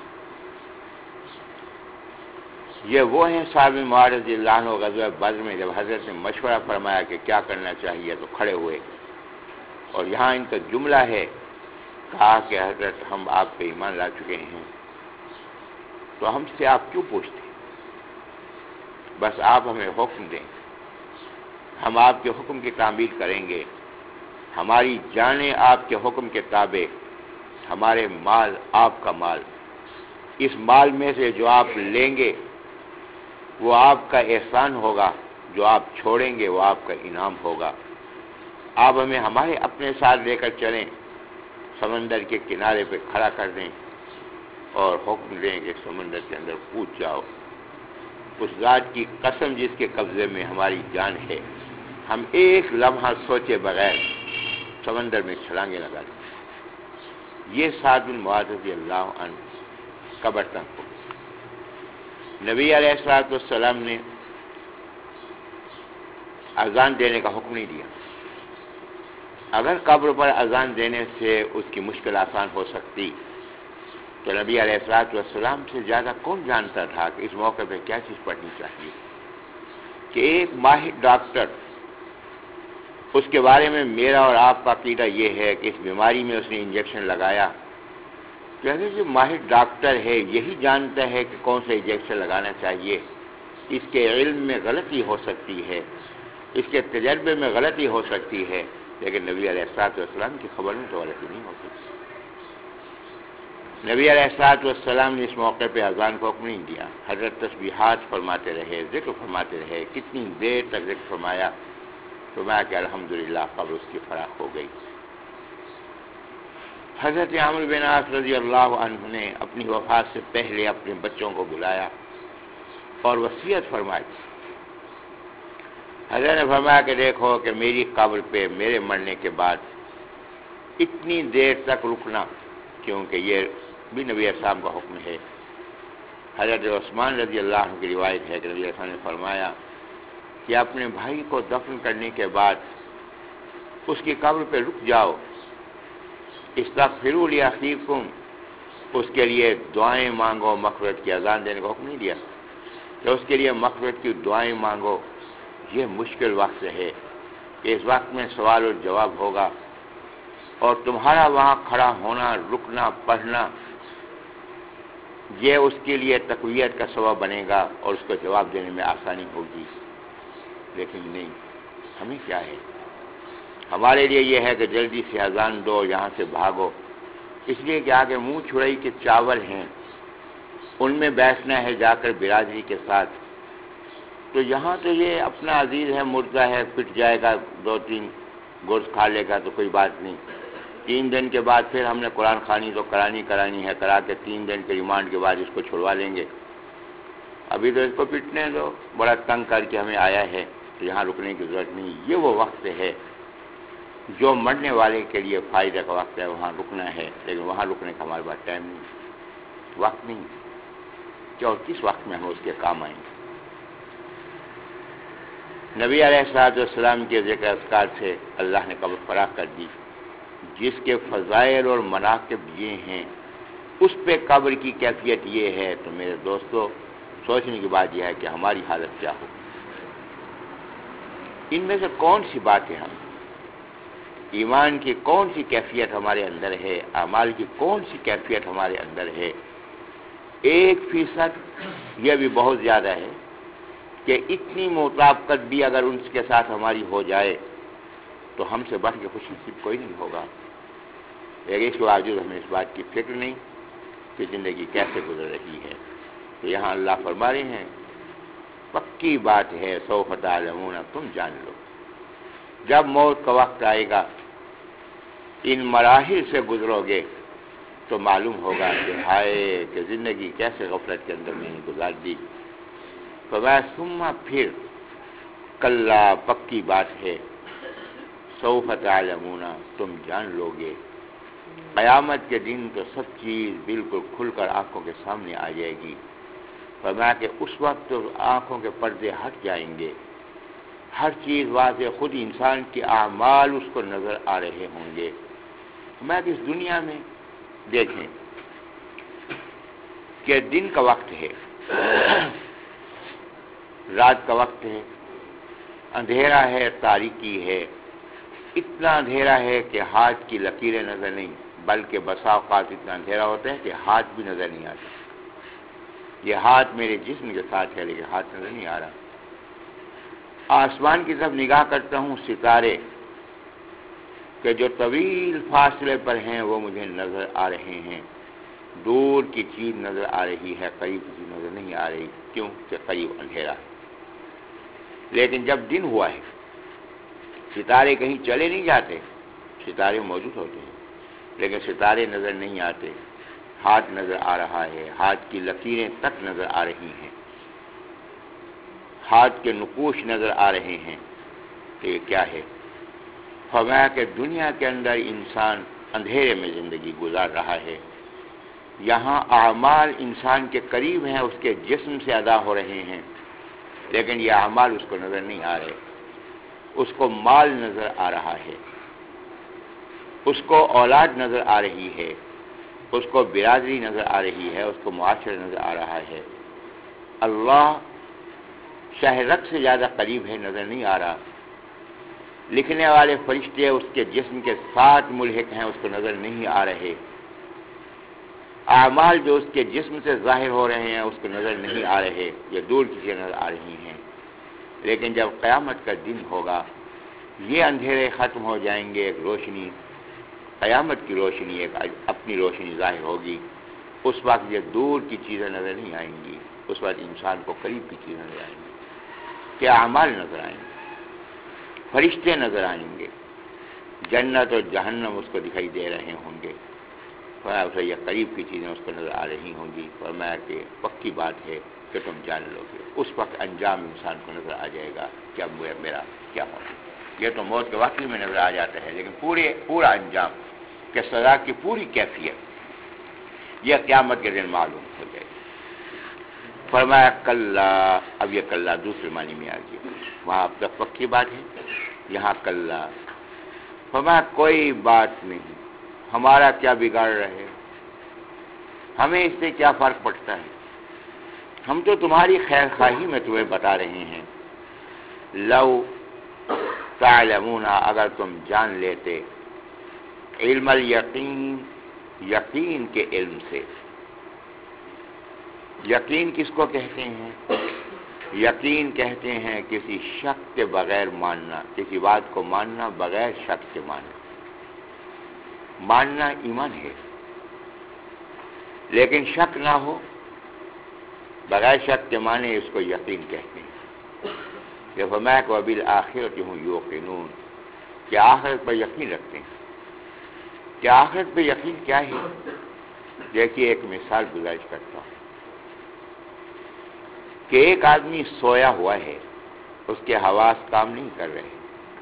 یہ وہ ہیں صحابہ معاذ رضی اللہ عنہ غزوہ بدر میں جب حضرت نے مشورہ فرمایا کہ کیا کرنا چاہیے تو کھڑے ہوئے، اور یہاں ان کا جملہ ہے، کہا کہ حضرت ہم آپ پہ ایمان لا چکے ہیں، تو ہم سے آپ کیوں پوچھتے؟ بس آپ ہمیں حکم دیں، ہم آپ کے حکم کی تعمیل کریں گے، ہماری جانیں آپ کے حکم کے تابع، ہمارے مال آپ کا مال، اس مال میں سے جو آپ لیں گے وہ آپ کا احسان ہوگا، جو آپ چھوڑیں گے وہ آپ کا انعام ہوگا۔ آپ ہمیں ہمارے اپنے ساتھ لے کر چلیں، سمندر کے کنارے پہ کھڑا کر دیں اور حکم دیں کہ سمندر کے اندر کود جاؤ، اس ذات کی قسم جس کے قبضے میں ہماری جان ہے، ہم ایک لمحہ سوچے بغیر سمندر میں چھلانگیں لگا دیں۔ یہ سعد بن معاذ رضی اللہ عنہ قبر تک ہو۔ نبی علیہ الصلوۃ والسلام نے اذان دینے کا حکم نہیں دیا۔ اگر قبر پر اذان دینے سے اس کی مشکل آسان ہو سکتی تو نبی علیہ الصلوۃ والسلام سے زیادہ کون جانتا تھا کہ اس موقع پہ کیا چیز پڑھنی چاہیے۔ کہ ایک ماہر ڈاکٹر، اس کے بارے میں میرا اور آپ کا عقیدہ یہ ہے کہ اس بیماری میں اس نے انجیکشن لگایا، کہ اگر جو ماہر ڈاکٹر ہے یہی جانتا ہے کہ کون سا انجیکشن لگانا چاہیے، اس کے علم میں غلطی ہو سکتی ہے، اس کے تجربے میں غلطی ہو سکتی ہے، لیکن نبی علیہ الصلوۃ والسلام کی خبر میں تو غلطی نہیں ہو سکتی۔ نبی علیہ الصلوۃ والسلام نے اس موقع پہ اذان کو حکم نہیں دیا، حضرت تسبیحات فرماتے رہے، ذکر فرماتے رہے، کتنی دیر تک ذکر فرمایا، فرمایا کہ الحمدللہ قبر اس کی فراخ ہو گئی۔ حضرت عمرو بن عاص رضی اللہ عنہ نے اپنی وفات سے پہلے اپنے بچوں کو بلایا اور وصیت فرمائی۔ حضرت نے فرمایا کہ دیکھو کہ میری قبر پہ میرے مرنے کے بعد اتنی دیر تک رکنا، کیونکہ یہ بھی نبی اسلام کا حکم ہے۔ حضرت عثمان رضی اللہ عنہ کی روایت ہے کہ نبی اسلام نے فرمایا کہ اپنے بھائی کو دفن کرنے کے بعد اس کی قبر پہ رک جاؤ، استغفروا لاخیکم، اس کے لیے دعائیں مانگو، مغفرت کی اذان دینے کا حکم نہیں دیا کہ اس کے لیے مغفرت کی دعائیں مانگو۔ یہ مشکل وقت ہے کہ اس وقت میں سوال اور جواب ہوگا، اور تمہارا وہاں کھڑا ہونا، رکنا، پڑھنا، یہ اس کے لیے تقویت کا سبب بنے گا اور اس کو جواب دینے میں آسانی ہوگی۔ لیکن نہیں، ہمیں کیا ہے؟ ہمارے لیے یہ ہے کہ جلدی سے اذان دو، یہاں سے بھاگو، اس لیے کہ آگے منہ چھڑائی کے چاول ہیں، ان میں بیٹھنا ہے جا کر برادری کے ساتھ۔ تو یہاں تو یہ اپنا عزیز ہے، مردہ ہے، پٹ جائے گا، دو تین گوشت کھا لے گا تو کوئی بات نہیں، تین دن کے بعد پھر ہم نے قرآن خوانی تو کرانی کرانی ہے، کرا کے تین دن کے ریمانڈ کے بعد اس کو چھڑوا لیں گے۔ ابھی تو اس کو پٹنے دو، بڑا تنگ کر کے ہمیں آیا ہے، تو یہاں رکنے کی ضرورت نہیں۔ یہ وہ وقت ہے جو مرنے والے کے لیے فائدہ کا وقت ہے، وہاں رکنا ہے، لیکن وہاں رکنے کا ہمارے پاس ٹائم نہیں، وقت نہیں کہ اور کس وقت میں ہم اس کے کام آئیں گے۔ نبی علیہ الصلوۃ والسلام کے ذکر اذکار سے اللہ نے قبر فراخ کر دی، جس کے فضائل اور مناقب یہ ہیں، اس پہ قبر کی کیفیت یہ ہے، تو میرے دوستو سوچنے کی بات یہ ہے کہ ہماری حالت کیا ہو۔ ان میں سے کون سی باتیں ہم، ایمان کی کون سی کیفیت ہمارے اندر ہے، اعمال کی کون سی کیفیت ہمارے اندر ہے؟ ایک فیصد یہ بھی بہت زیادہ ہے کہ اتنی مطابقت بھی اگر ان کے ساتھ ہماری ہو جائے تو ہم سے بڑھ کے خوش نصیب کوئی نہیں ہوگا، لیکن اس کے باوجود ہمیں اس بات کی فکر نہیں کہ زندگی کیسے گزر رہی ہے۔ تو یہاں اللہ فرما رہے ہیں پکی بات ہے، سوف تعلمون، تم جان لو، جب موت کا وقت آئے گا، ان مراحل سے گزرو گے تو معلوم ہوگا کہ ہائے کہ زندگی کیسے غفلت کے اندر میں نے گزار دی۔ فرمایا ثم، پھر، کلا، پکی بات ہے، سوف تعلمون، تم جان لو گے۔ قیامت کے دن تو سب چیز بالکل کھل کر آنکھوں کے سامنے آ جائے گی۔ فرمایا کہ اس وقت تو آنکھوں کے پردے ہٹ جائیں گے، ہر چیز واضح، خود انسان کے اعمال اس کو نظر آ رہے ہوں گے۔ میں اس دنیا میں دیکھیں کہ دن کا وقت ہے، رات کا وقت ہے، اندھیرا ہے، تاریکی ہے، اتنا اندھیرا ہے کہ ہاتھ کی لکیریں نظر نہیں، بلکہ بسا اوقات اتنا اندھیرا ہوتا ہے کہ ہاتھ بھی نظر نہیں آتا۔ یہ ہاتھ میرے جسم کے ساتھ ہے لیکن ہاتھ نظر نہیں آ رہا۔ آسمان کی طرف نگاہ کرتا ہوں، ستارے کہ جو طویل فاصلے پر ہیں وہ مجھے نظر آ رہے ہیں، دور کی چیز نظر آ رہی ہے، قریب کی چیز نظر نہیں آ رہی، کیوں کہ قریب اندھیرا ہے۔ لیکن جب دن ہوا ہے، ستارے کہیں چلے نہیں جاتے، ستارے موجود ہوتے ہیں لیکن ستارے نظر نہیں آتے، ہاتھ نظر آ رہا ہے، ہاتھ کی لکیریں تک نظر آ رہی ہیں، ہاتھ کے نقوش نظر آ رہے ہیں، تو یہ کیا ہے؟ فرمایا کہ دنیا کے اندر انسان اندھیرے میں زندگی گزار رہا ہے، یہاں اعمال انسان کے قریب ہیں، اس کے جسم سے ادا ہو رہے ہیں، لیکن یہ اعمال اس کو نظر نہیں آ رہے۔ اس کو مال نظر آ رہا ہے، اس کو اولاد نظر آ رہی ہے، اس کو برادری نظر آ رہی ہے، اس کو معاشرہ نظر آ رہا ہے۔ اللہ شہرک سے زیادہ قریب ہے، نظر نہیں آ رہا۔ لکھنے والے فرشتے اس کے جسم کے ساتھ ملحق ہیں، اس کو نظر نہیں آ رہے۔ اعمال جو اس کے جسم سے ظاہر ہو رہے ہیں اس کو نظر نہیں آ رہے، یہ دور کی چیزیں نظر آ رہی ہیں۔ لیکن جب قیامت کا دن ہوگا، یہ اندھیرے ختم ہو جائیں گے، ایک روشنی، قیامت کی روشنی، ایک اپنی روشنی ظاہر ہوگی۔ اس وقت یہ دور کی چیزیں نظر نہیں آئیں گی، اس وقت انسان کو قریب کی چیزیں نظر آئیں گی، کہ اعمال نظر آئیں گے، فرشتے نظر آئیں گے، جنت اور جہنم اس کو دکھائی دے رہے ہوں گے۔ فرمایا اسے یہ قریب کی چیزیں اس کو نظر آ رہی ہوں گی۔ فرمایا کہ پکی بات ہے کہ تم جان لو گے، اس وقت انجام انسان کو نظر آ جائے گا کہ اب میرا کیا ہوگا۔ یہ تو موت کے واقعے میں نظر آ جاتا ہے، لیکن پورے پورا انجام کہ سزا کی پوری کیفیت یہ قیامت کے دن معلوم ہو جائے گی۔ فرمایا کلا، اب یہ کلا دوسرے معنی میں آ گیا، وہاں اب تک پکی بات ہے، یہاں کلا۔ فرمایا کوئی بات نہیں، ہمارا کیا بگاڑ رہے، ہمیں اس سے کیا فرق پڑتا ہے، ہم تو تمہاری خیر خواہی میں تمہیں بتا رہے ہیں۔ لو تعلمون، اگر تم جان لیتے، علم الیقین، یقین کے علم سے۔ یقین کس کو کہتے ہیں؟ یقین کہتے ہیں کسی شک کے بغیر ماننا، کسی بات کو ماننا بغیر شک کے ماننا۔ ماننا ایمان ہے، لیکن شک نہ ہو، بغیر شک کے مانے، اس کو یقین کہتے ہیں۔ یہ فرمایا کہ وبالآخرۃ هم یوقنون، کہ آخرت پر یقین رکھتے ہیں۔ کہ آخرت پہ یقین کیا ہے؟ دیکھیے ایک مثال گزارش کرتا ہوں کہ ایک آدمی سویا ہوا ہے، اس کے حواس کام نہیں کر رہے،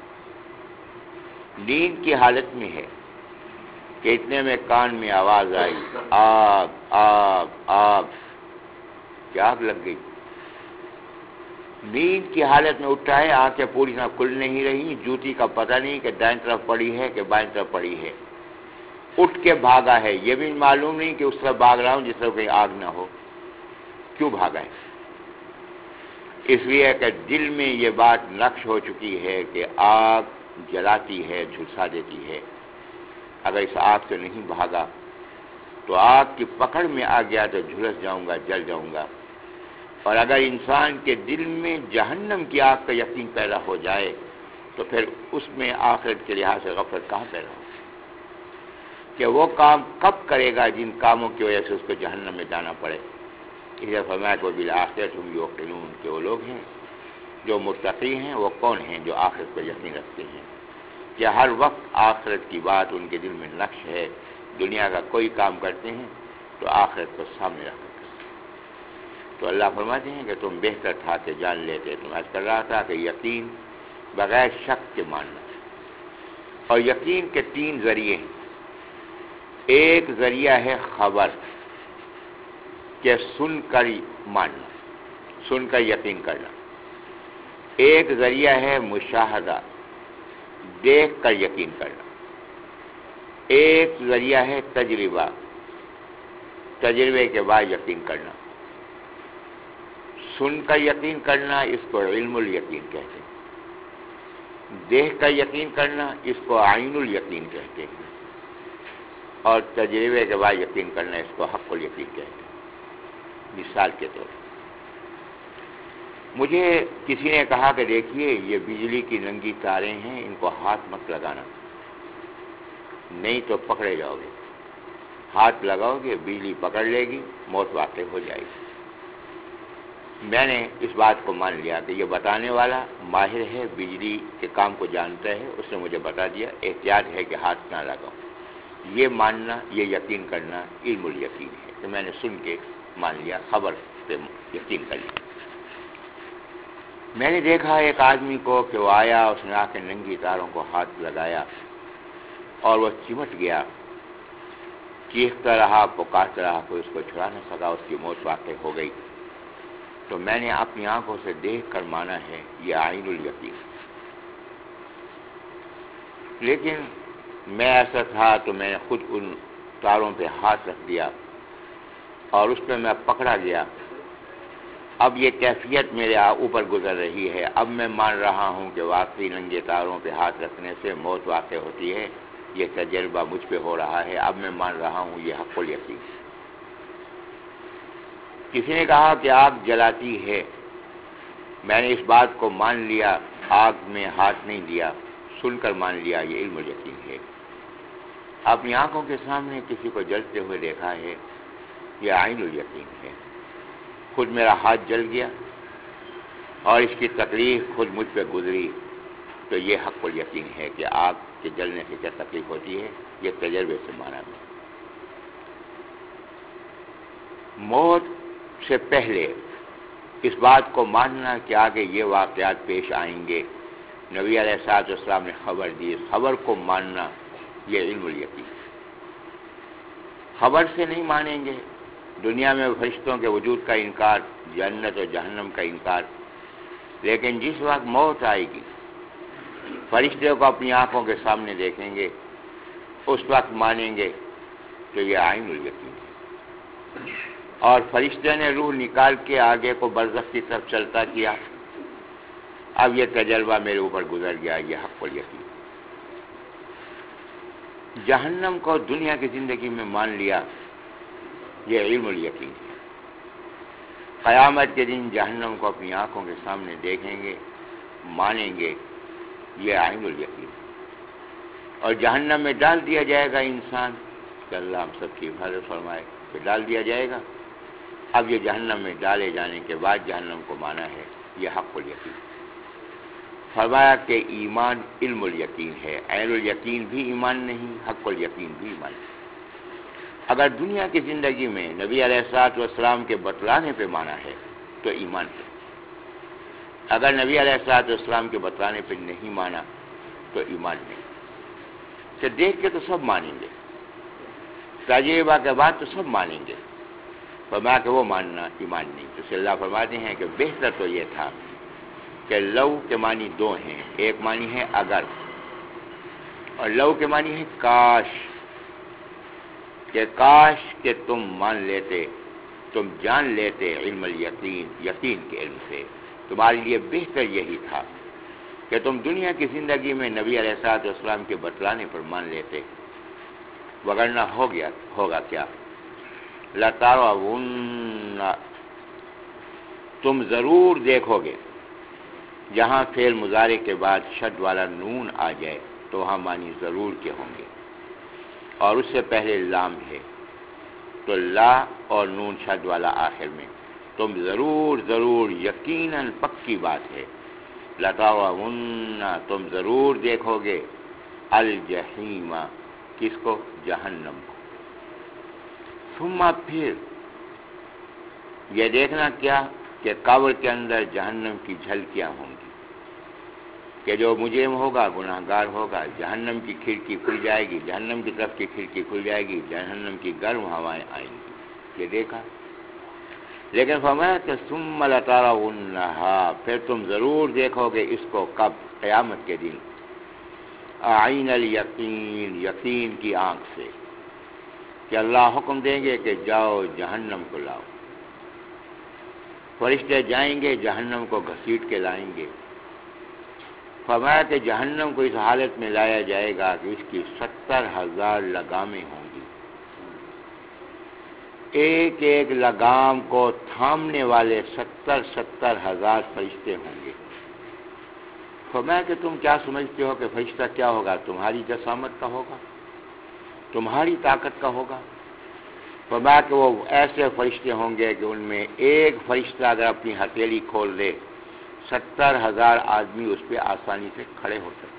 نیند کی حالت میں ہے کہ اتنے میں کان میں آواز آئی، آگ آگ آگ، کہ آگ لگ گئی۔ نیند کی حالت میں اٹھا ہے، آنکھیں پوری طرح کھل نہیں رہی، جوتی کا پتہ نہیں کہ دائیں طرف پڑی ہے کہ بائیں طرف پڑی ہے۔ اٹھ کے بھاگا ہے، یہ بھی معلوم نہیں کہ اس طرف بھاگ رہا ہوں جس طرف کہیں آگ نہ ہو۔ کیوں بھاگا ہے؟ اس لیے کہ دل میں یہ بات نقش ہو چکی ہے کہ آگ جلاتی ہے، جھلسا دیتی ہے۔ اگر اس آگ سے نہیں بھاگا تو آگ کی پکڑ میں آ گیا تو جھلس جاؤں گا، جل جاؤں گا۔ اور اگر انسان کے دل میں جہنم کی آگ کا یقین پیدا ہو جائے تو پھر اس میں آخرت کے لحاظ سے غفلت کہاں پیدا ہو کہ وہ کام کب کرے گا جن کاموں کی وجہ سے اس کو جہنم میں جانا پڑے۔ اسے فرمایا کہ بالآخرۃ هم یوقنون، کہ وہ لوگ ہیں جو متقی ہیں، وہ کون ہیں جو آخرت پر یقین رکھتے ہیں، کہ ہر وقت آخرت کی بات ان کے دل میں نقش ہے، دنیا کا کوئی کام کرتے ہیں تو آخرت کو سامنے رکھ کر۔ تو اللہ فرماتے ہیں کہ تم بہتر تھا کہ جان لیتے۔ تم عرض کر رہا تھا کہ یقین بغیر شک کے ماننا، اور یقین کے تین ذریعے ہیں۔ ایک ذریعہ ہے خبر، کہ سن کر ماننا، سن کر یقین کرنا۔ ایک ذریعہ ہے مشاہدہ، دیکھ کر یقین کرنا۔ ایک ذریعہ ہے تجربہ، تجربے کے بعد یقین کرنا۔ سن کر یقین کرنا، اس کو علم الیقین کہتے ہیں۔ دیکھ کر یقین کرنا، اس کو عین الیقین کہتے ہیں۔ اور تجربے کے بعد یقین کرنا، اس کو حق الیقین کہتے ہیں۔ مثال کے طور پر مجھے کسی نے کہا کہ دیکھیے یہ بجلی کی ننگی تاریں ہیں، ان کو ہاتھ مت لگانا، نہیں تو پکڑے جاؤ گے۔ ہاتھ لگاؤ گے بجلی پکڑ لے گی، موت واقع ہو جائے گی۔ میں نے اس بات کو مان لیا کہ یہ بتانے والا ماہر ہے، بجلی کے کام کو جانتا ہے، اس نے مجھے بتا دیا، احتیاط ہے کہ ہاتھ نہ لگاؤ۔ یہ ماننا، یہ یقین کرنا علم الیقین ہے کہ میں نے سن کے مان لیا، خبر پہ یقین کر لیا۔ میں نے دیکھا ایک آدمی کو کہ وہ آیا، اس نے آ کے ننگی تاروں کو ہاتھ لگایا اور وہ چمٹ گیا، چیختا رہا، پکارتا رہا، کوئی اس کو چھڑا نہ سکا، اس کی موت واقع ہو گئی۔ تو میں نے اپنی آنکھوں سے دیکھ کر مانا ہے، یہ عین الیقین۔ لیکن میں ایسا تھا تو میں نے خود ان تاروں پہ ہاتھ رکھ دیا اور اس پہ میں پکڑا گیا اب یہ کیفیت میرے اوپر گزر رہی ہے، اب میں مان رہا ہوں کہ واقعی ننگے تاروں پہ ہاتھ رکھنے سے موت واقع ہوتی ہے، یہ تجربہ مجھ پہ ہو رہا ہے، اب میں مان رہا ہوں یہ حق الیقین ہے۔ کسی نے کہا کہ آگ جلاتی ہے، میں نے اس بات کو مان لیا، آگ میں ہاتھ نہیں دیا، سن کر مان لیا، یہ علم الیقین ہے۔ اپنی آنکھوں کے سامنے کسی کو جلتے ہوئے دیکھا ہے، یہ عین الیقین ہے۔ خود میرا ہاتھ جل گیا اور اس کی تکلیف خود مجھ پہ گزری، تو یہ حق الیقین ہے کہ آگ کے جلنے سے کیا تکلیف ہوتی ہے، یہ تجربے سے مانا میں۔ موت سے پہلے اس بات کو ماننا کہ آگے یہ واقعات پیش آئیں گے، نبی علیہ الصلوۃ والسلام نے خبر دی، خبر کو ماننا یہ علم الیقین ہے۔ خبر سے نہیں مانیں گے، دنیا میں فرشتوں کے وجود کا انکار، جنت و جہنم کا انکار، لیکن جس وقت موت آئے گی، فرشتے کو اپنی آنکھوں کے سامنے دیکھیں گے، اس وقت مانیں گے تو یہ عین الیقین ہے۔ اور فرشتے نے روح نکال کے آگے کو برزخ کی طرف چلتا کیا، اب یہ تجربہ میرے اوپر گزر گیا، یہ حق الیقین۔ جہنم کو دنیا کی زندگی میں مان لیا، یہ علم الیقین ہے۔ قیامت کے دن جہنم کو اپنی آنکھوں کے سامنے دیکھیں گے، مانیں گے، یہ عین الیقین ہے۔ اور جہنم میں ڈال دیا جائے گا انسان، کہ اللہ ہم سب کی حفاظت فرمائے، کہ ڈال دیا جائے گا۔ اب یہ جہنم میں ڈالے جانے کے بعد جہنم کو مانا ہے، یہ حق الیقین۔ فرمایا کہ ایمان علم الیقین ہے، عین الیقین بھی ایمان نہیں، حق الیقین بھی ایمان نہیں۔ اگر دنیا کی زندگی میں نبی علیہ الصلوۃ والسلام کے بتلانے پہ مانا ہے تو ایمان ہے، اگر نبی علیہ الصلوۃ والسلام کے بتلانے پہ نہیں مانا تو ایمان نہیں۔ کہ دیکھ کے تو سب مانیں گے، تجربہ کے بعد تو سب مانیں گے، فرمایا کہ وہ ماننا ایمان نہیں۔ تو صلی اللہ فرماتے ہیں کہ بہتر تو یہ تھا کہ لو کے معنی دو ہیں، ایک معنی ہے اگر، اور لو کے معنی ہے کاش، کہ کاش کہ تم مان لیتے، تم جان لیتے علم الیقین، یقین کے علم سے، تمہارے لیے بہتر یہی تھا کہ تم دنیا کی زندگی میں نبی علیہ الصلوۃ والسلام کے بتلانے پر مان لیتے، وگرنہ ہو گیا ہوگا کیا، لَتَرَوُنَّ، تم ضرور دیکھو گے، جہاں فعل مضارع کے بعد شد والا نون آ جائے تو وہاں معنی ضرور کے ہوں گے، اور اس سے پہلے لام ہے تو لا اور نون شد والا آخر میں، تم ضرور ضرور یقیناً پکی بات ہے، لَتَرَوُنَّ، تم ضرور دیکھو گے، الجحیم، کس کو، جہنم کو، ثم پھر یہ دیکھنا کیا کہ قبر کے اندر جہنم کی جھلکیاں ہوں گی، کہ جو مجرم ہوگا، گناہ گار ہوگا، جہنم کی کھڑکی کھل جائے گی، جہنم کی طرف کی کھڑکی کھل جائے گی، جہنم کی گرم ہوائیں آئیں گی، یہ دیکھا۔ لیکن فرمایا کہ ثم لترونھا، پھر تم ضرور دیکھو گے اس کو، کب، قیامت کے دن، عین الیقین، یقین کی آنکھ سے، کہ اللہ حکم دیں گے کہ جاؤ جہنم کو لاؤ، فرشتے جائیں گے جہنم کو گھسیٹ کے لائیں گے۔ فرمایا کہ جہنم کو اس حالت میں لایا جائے گا کہ اس کی ستر ہزار لگامیں ہوں گی، ایک ایک لگام کو تھامنے والے ستر ستر ہزار فرشتے ہوں گے۔ فرمایا کہ تم کیا سمجھتے ہو کہ فرشتہ کیا ہوگا، تمہاری جسامت کا ہوگا، تمہاری طاقت کا ہوگا؟ فرمایا کہ وہ ایسے فرشتے ہوں گے کہ ان میں ایک فرشتہ اگر اپنی ہتھیلی کھول دے، ستر ہزار آدمی اس پہ آسانی سے کھڑے ہو سکتے۔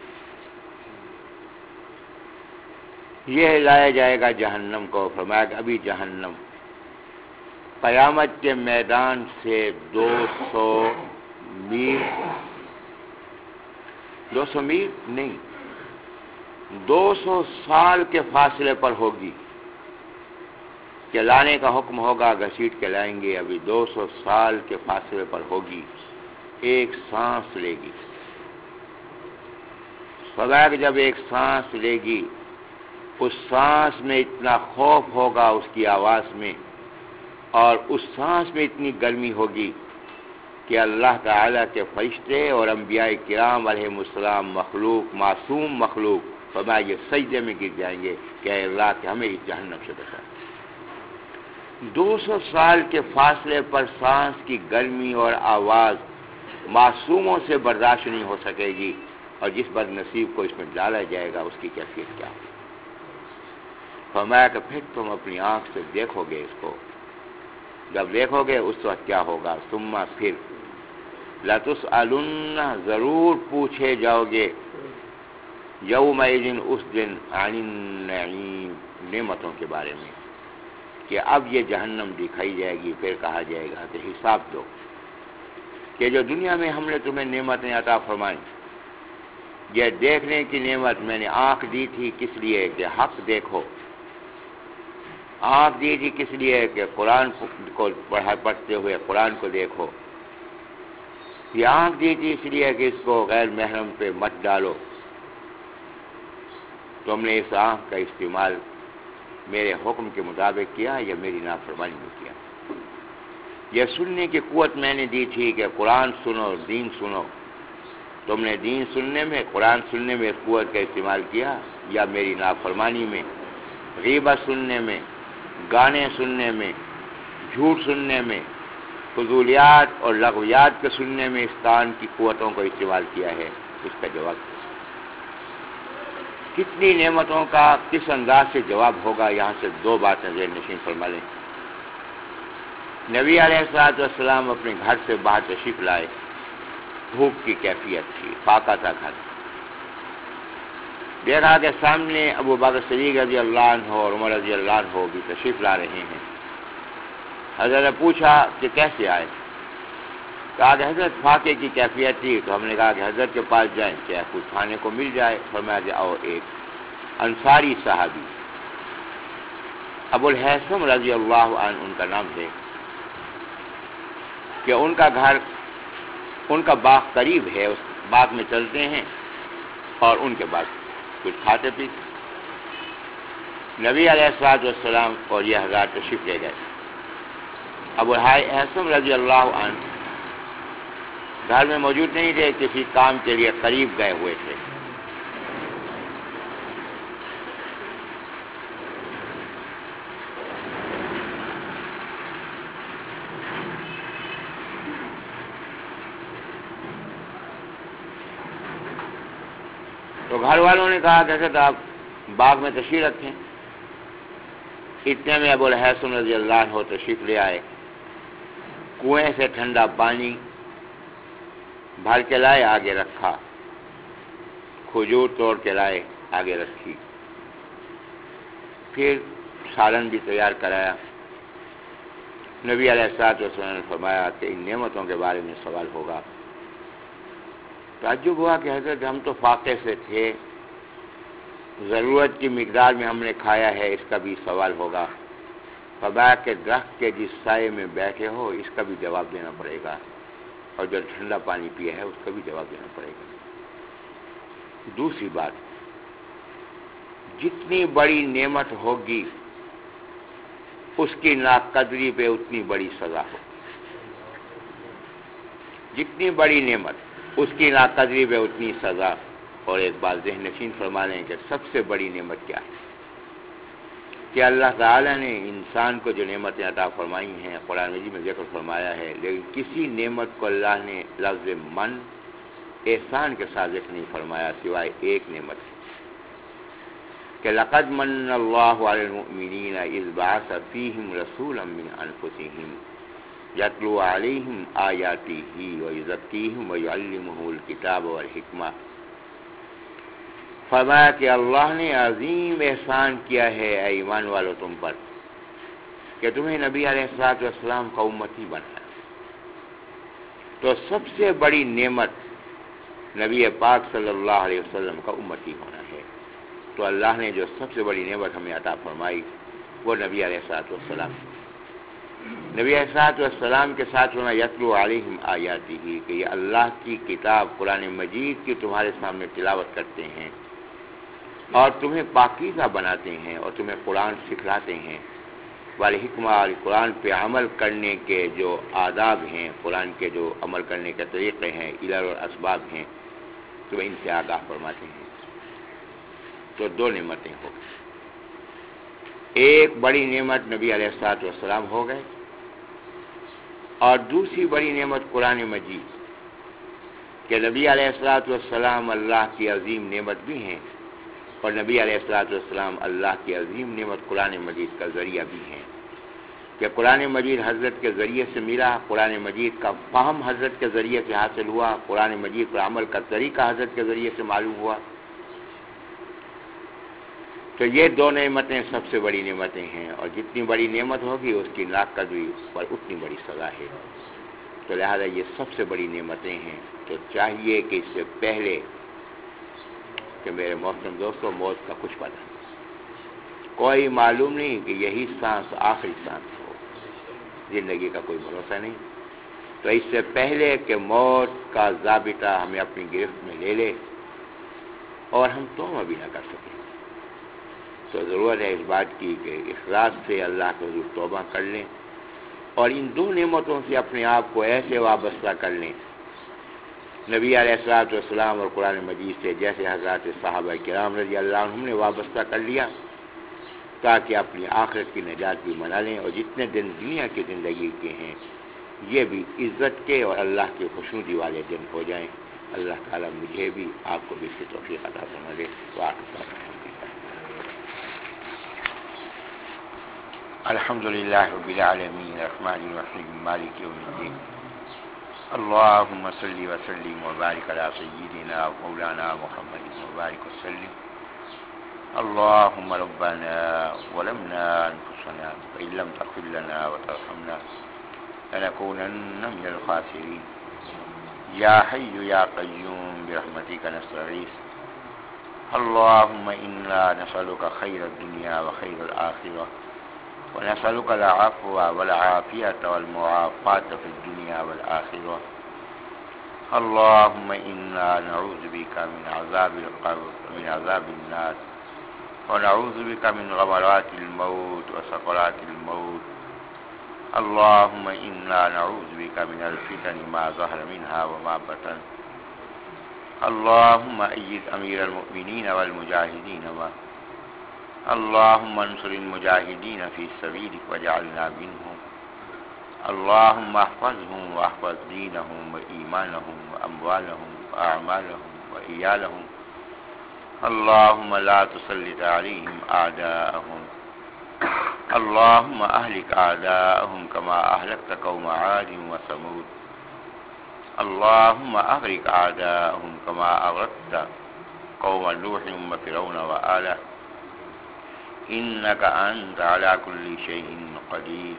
یہ لایا جائے گا جہنم کو۔ فرمایا کہ ابھی جہنم قیامت کے میدان سے دو سو میل، دو سو میل نہیں، دو سو سال کے فاصلے پر ہوگی، کہ لانے کا حکم ہوگا، گھسیٹ کے لائیں گے، ابھی دو سو سال کے فاصلے پر ہوگی، ایک سانس لے گی۔ فرمایا کہ جب ایک سانس لے گی، اس سانس میں اتنا خوف ہوگا اس کی آواز میں، اور اس سانس میں اتنی گرمی ہوگی کہ اللہ تعالیٰ کے فرشتے اور انبیاء کرام علیہم السلام مخلوق معصوم مخلوق فرمایا یہ سجدے میں گر جائیں گے کہ اے اللہ کہ ہمیں اس جہنم سے بچا۔ دو سو سال کے فاصلے پر سانس کی گرمی اور آواز معصوموں سے برداشت نہیں ہو سکے گی، اور جس بد نصیب کو اس میں ڈالا جائے گا اس کی کیفیت کیا ہوگی؟ فرمایا کہ پھر تم اپنی آنکھ سے دیکھو گے اس کو، جب دیکھو گے اس وقت کیا ہوگا؟ ثم پھر لَتُسْأَلُنَّ ضرور پوچھے جاؤ گے یومئذ اس دن عن النعیم نعمتوں کے بارے میں، کہ اب یہ جہنم دکھائی جائے گی، پھر کہا جائے گا کہ حساب دو کہ جو دنیا میں ہم نے تمہیں نعمتیں عطا فرمائیں، یہ دیکھنے کی نعمت میں نے آنکھ دی تھی کس لیے کہ حق دیکھو، آنکھ دی تھی کس لیے کہ قرآن کو پڑھا پڑھتے ہوئے قرآن کو دیکھو، یہ آنکھ دی تھی اس لیے کہ اس کو غیر محرم پہ مت ڈالو، تم نے اس آنکھ کا استعمال میرے حکم کے مطابق کیا یا میری نافرمانی میں کیا؟ یہ سننے کی قوت میں نے دی تھی کہ قرآن سنو، دین سنو، تم نے دین سننے میں، قرآن سننے میں اس قوت کا استعمال کیا یا میری نافرمانی میں، غیبت سننے میں، گانے سننے میں، جھوٹ سننے میں، فضولیات اور لغویات کے سننے میں اس کان کی قوتوں کو استعمال کیا ہے؟ اس کا جواب کتنی نعمتوں کا کس انداز سے جواب ہوگا؟ یہاں سے دو باتیں ذہن نشین فرما لیں۔ نبی علیہ الصلوۃ والسلام اپنے گھر سے باہر تشریف لائے، دھوپ کی کیفیت تھی، پاکا تھا گھر، دیکھا کہ سامنے ابو بکر صدیق رضی اللہ عنہ اور عمر رضی اللہ عنہ بھی تشریف لا رہے ہیں۔ حضرت نے پوچھا کہ کیسے آئے؟ کہا کہ حضرت فاقے کی کیفیت تھی، تو ہم نے کہا کہ حضرت کے پاس جائیں، کیا کچھ کھانے کو مل جائے؟ فرمایا کہ آؤ۔ ایک انصاری صحابی ابو الحیثم رضی اللہ عنہ ان کا نام ہے، کہ ان کا گھر، ان کا باغ قریب ہے، اس باغ میں چلتے ہیں اور ان کے بعد کچھ کھاتے پیتے۔ نبی علیہ الصلوۃ والسلام اور یہ حضرات تشریف لے گئے۔ ابو الحیثم رضی اللہ عنہ گھر میں موجود نہیں تھے، کسی کام کے لیے قریب گئے ہوئے تھے۔ تو گھر والوں نے کہا کہ حضرت آپ باغ میں تشریف رکھیں۔ اتنے میں ابو الحیثم رضی اللہ عنہ تشریف لے آئے، کنویں سے ٹھنڈا پانی بھر کے لائے، آگے رکھا، کھجور توڑ کے لائے، آگے رکھی، پھر سالن بھی تیار کرایا۔ نبی علیہ الصلوۃ والسلام نے فرمایا کہ ان نعمتوں کے بارے میں سوال ہوگا۔ تعجب ہوا کہ حضرت ہم تو فاقے سے تھے، ضرورت کی مقدار میں ہم نے کھایا ہے، اس کا بھی سوال ہوگا؟ فرمایا کہ درخت کے جس سائے میں بیٹھے ہو اس کا بھی جواب دینا پڑے گا، اور جو ٹھنڈا پانی پیا ہے اس کا بھی جواب دینا پڑے گا۔ دوسری بات، جتنی بڑی نعمت ہوگی اس کی ناقدری پہ اتنی بڑی سزا ہوگی، جتنی بڑی نعمت اس کی ناقدری پہ اتنی سزا۔ اور ایک بات ذہن نشین فرما لیں کہ سب سے بڑی نعمت کیا ہے؟ کہ اللہ تعالیٰ نے انسان کو جو نعمتیں عطا فرمائی ہیں قرآن مجید میں ذکر فرمایا ہے، لیکن کسی نعمت کو اللہ نے لفظ من، احسان کے ساتھ ذکر نہیں فرمایا سوائے ایک نعمت کہ لقد من اللہ علی المؤمنین اذ بعث فیہم رسولا من انفسہم یتلو علیہم آیاتہ ویزکیہم ویعلمہم الکتاب والحکمہ۔ فرمایا کہ اللہ نے عظیم احسان کیا ہے اے ایمان والو تم پر، کہ تمہیں نبی علیہ الصلوۃ والسلام کا امتی بنایا۔ تو سب سے بڑی نعمت نبی پاک صلی اللہ علیہ وسلم کا امتی ہونا ہے۔ تو اللہ نے جو سب سے بڑی نعمت ہمیں عطا فرمائی وہ نبی علیہ الصلوۃ والسلام، نبی علیہ الصلوۃ والسلام کے ساتھ ہونا یتلو علیہم آیاتہ، کہ یہ اللہ کی کتاب قرآن مجید کی تمہارے سامنے تلاوت کرتے ہیں اور تمہیں پاکیزہ بناتے ہیں اور تمہیں قرآن سکھلاتے ہیں۔ والحکمہ، اور قرآن پہ عمل کرنے کے جو آداب ہیں، قرآن کے جو عمل کرنے کے طریقے ہیں، علل اور اسباب ہیں، تو وہ ان سے آگاہ فرماتے ہیں۔ تو دو نعمتیں ہو گئی، ایک بڑی نعمت نبی علیہ الصلوۃ والسلام ہو گئے، اور دوسری بڑی نعمت قرآن مجید، کہ نبی علیہ الصلوۃ والسلام اللہ کی عظیم نعمت بھی ہیں، اور نبی علیہ الصلوۃ والسلام اللہ کی عظیم نعمت قرآن مجید کا ذریعہ بھی ہیں، کہ قرآن مجید حضرت کے ذریعے سے ملا، قرآن مجید کا فہم حضرت کے ذریعے سے حاصل ہوا، قرآن مجید پر عمل کا طریقہ حضرت کے ذریعے سے معلوم ہوا۔ تو یہ دو نعمتیں سب سے بڑی نعمتیں ہیں، اور جتنی بڑی نعمت ہوگی اس کی ناقدری پر اتنی بڑی سزا ہے۔ تو لہذا یہ سب سے بڑی نعمتیں ہیں، تو چاہیے کہ اس سے پہلے کہ میرے محترم دوستوں موت کا کچھ پتہ نہیں، کوئی معلوم نہیں کہ یہی سانس آخری سانس ہو، زندگی کا کوئی بھروسہ نہیں، تو اس سے پہلے کہ موت کا ضابطہ ہمیں اپنی گرفت میں لے لے اور ہم توبہ بھی نہ کر سکیں، تو ضرورت ہے اس بات کی کہ اخلاص سے اللہ کے حضور توبہ کر لیں، اور ان دو نعمتوں سے اپنے آپ کو ایسے وابستہ کر لیں نبی علیہ الصلوۃ والسلام اور قرآن مجید سے، جیسے حضرات صحابہ کرام رضی اللہ عنہم نے وابستہ کر لیا، تاکہ اپنی آخرت کی نجات بھی منا لیں، اور جتنے دن دنیا کی زندگی کے ہیں یہ بھی عزت کے اور اللہ کی خوشنودی والے دن ہو جائیں۔ اللہ تعالیٰ مجھے بھی آپ کو بھی اس کی توفیق عطا فرما دے۔ الحمد للہ رب العالمین الرحمن الرحیم مالک یوم الدین، اللہم صلی وسلم وبارک علی سیدنا مولانا محمد وبارک وسلم۔ اللہم ربنا ظلمنا انفسنا وإن لم تغفر لنا وترحمنا لنكونن من الخاسرین۔ یا حی یا قیوم برحمتک نستغیث، اللہم انا نسألک خیر الدنیا وخیر الآخرہ، ونسألك العفو والعافية والمعافاة في الدنيا والآخرة، اللهم إنا نعوذ بك من عذاب القبر ومن عذاب النار، ونعوذ بك من غمرات الموت وسكرات الموت، اللهم إنا نعوذ بك من الفتن ما ظهر منها وما بطن، اللهم أيد أمير المؤمنين والمجاهدين و اللهم انصر المجاهدين في سبيلك واجعلنا منهم، اللهم احفظهم واحفظ دينهم وإيمانهم وأموالهم وأعمالهم وإيالهم، اللهم لا تسلط عليهم أعداءهم، اللهم أهلك أعداءهم كما أهلكت قوم عاد وثمود، اللهم أغرق أعداءهم كما أغرقت قوم نوح وفرعون وآله، إنك أنت على كل شيء قدير،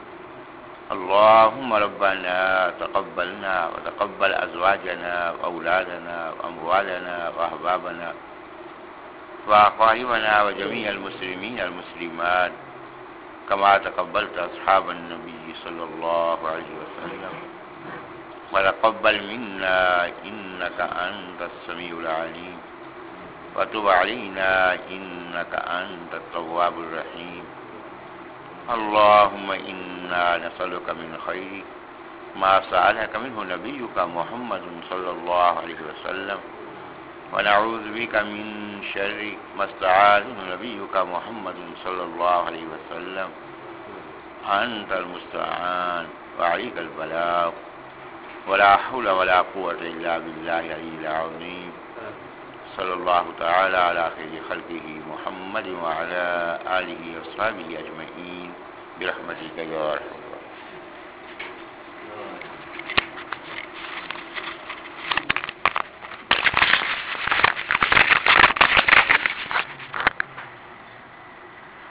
اللهم ربنا تقبلنا وتقبل أزواجنا وأولادنا وأموالنا وأحبابنا وأقاربنا وجميع المسلمين المسلمات، كما تقبلت أصحاب النبي صلى الله عليه وسلم، وتقبل منا إنك أنت السميع العليم، وتب علينا إنك أنت التواب الرحيم، اللهم إنا نسألك من خير ما سألك منه نبيك محمد صلى الله عليه وسلم، ونعوذ بك من شر ما استعاذه نبيك محمد صلى الله عليه وسلم، أنت المستعان وعليك البلاغ، ولا حول ولا قوة إلا بالله العلي العظيم، صلی اللہ تعالی علی خیر خلقہ محمد وعلی آلہ وصحبہ اجمعین برحمتک یا ارحم۔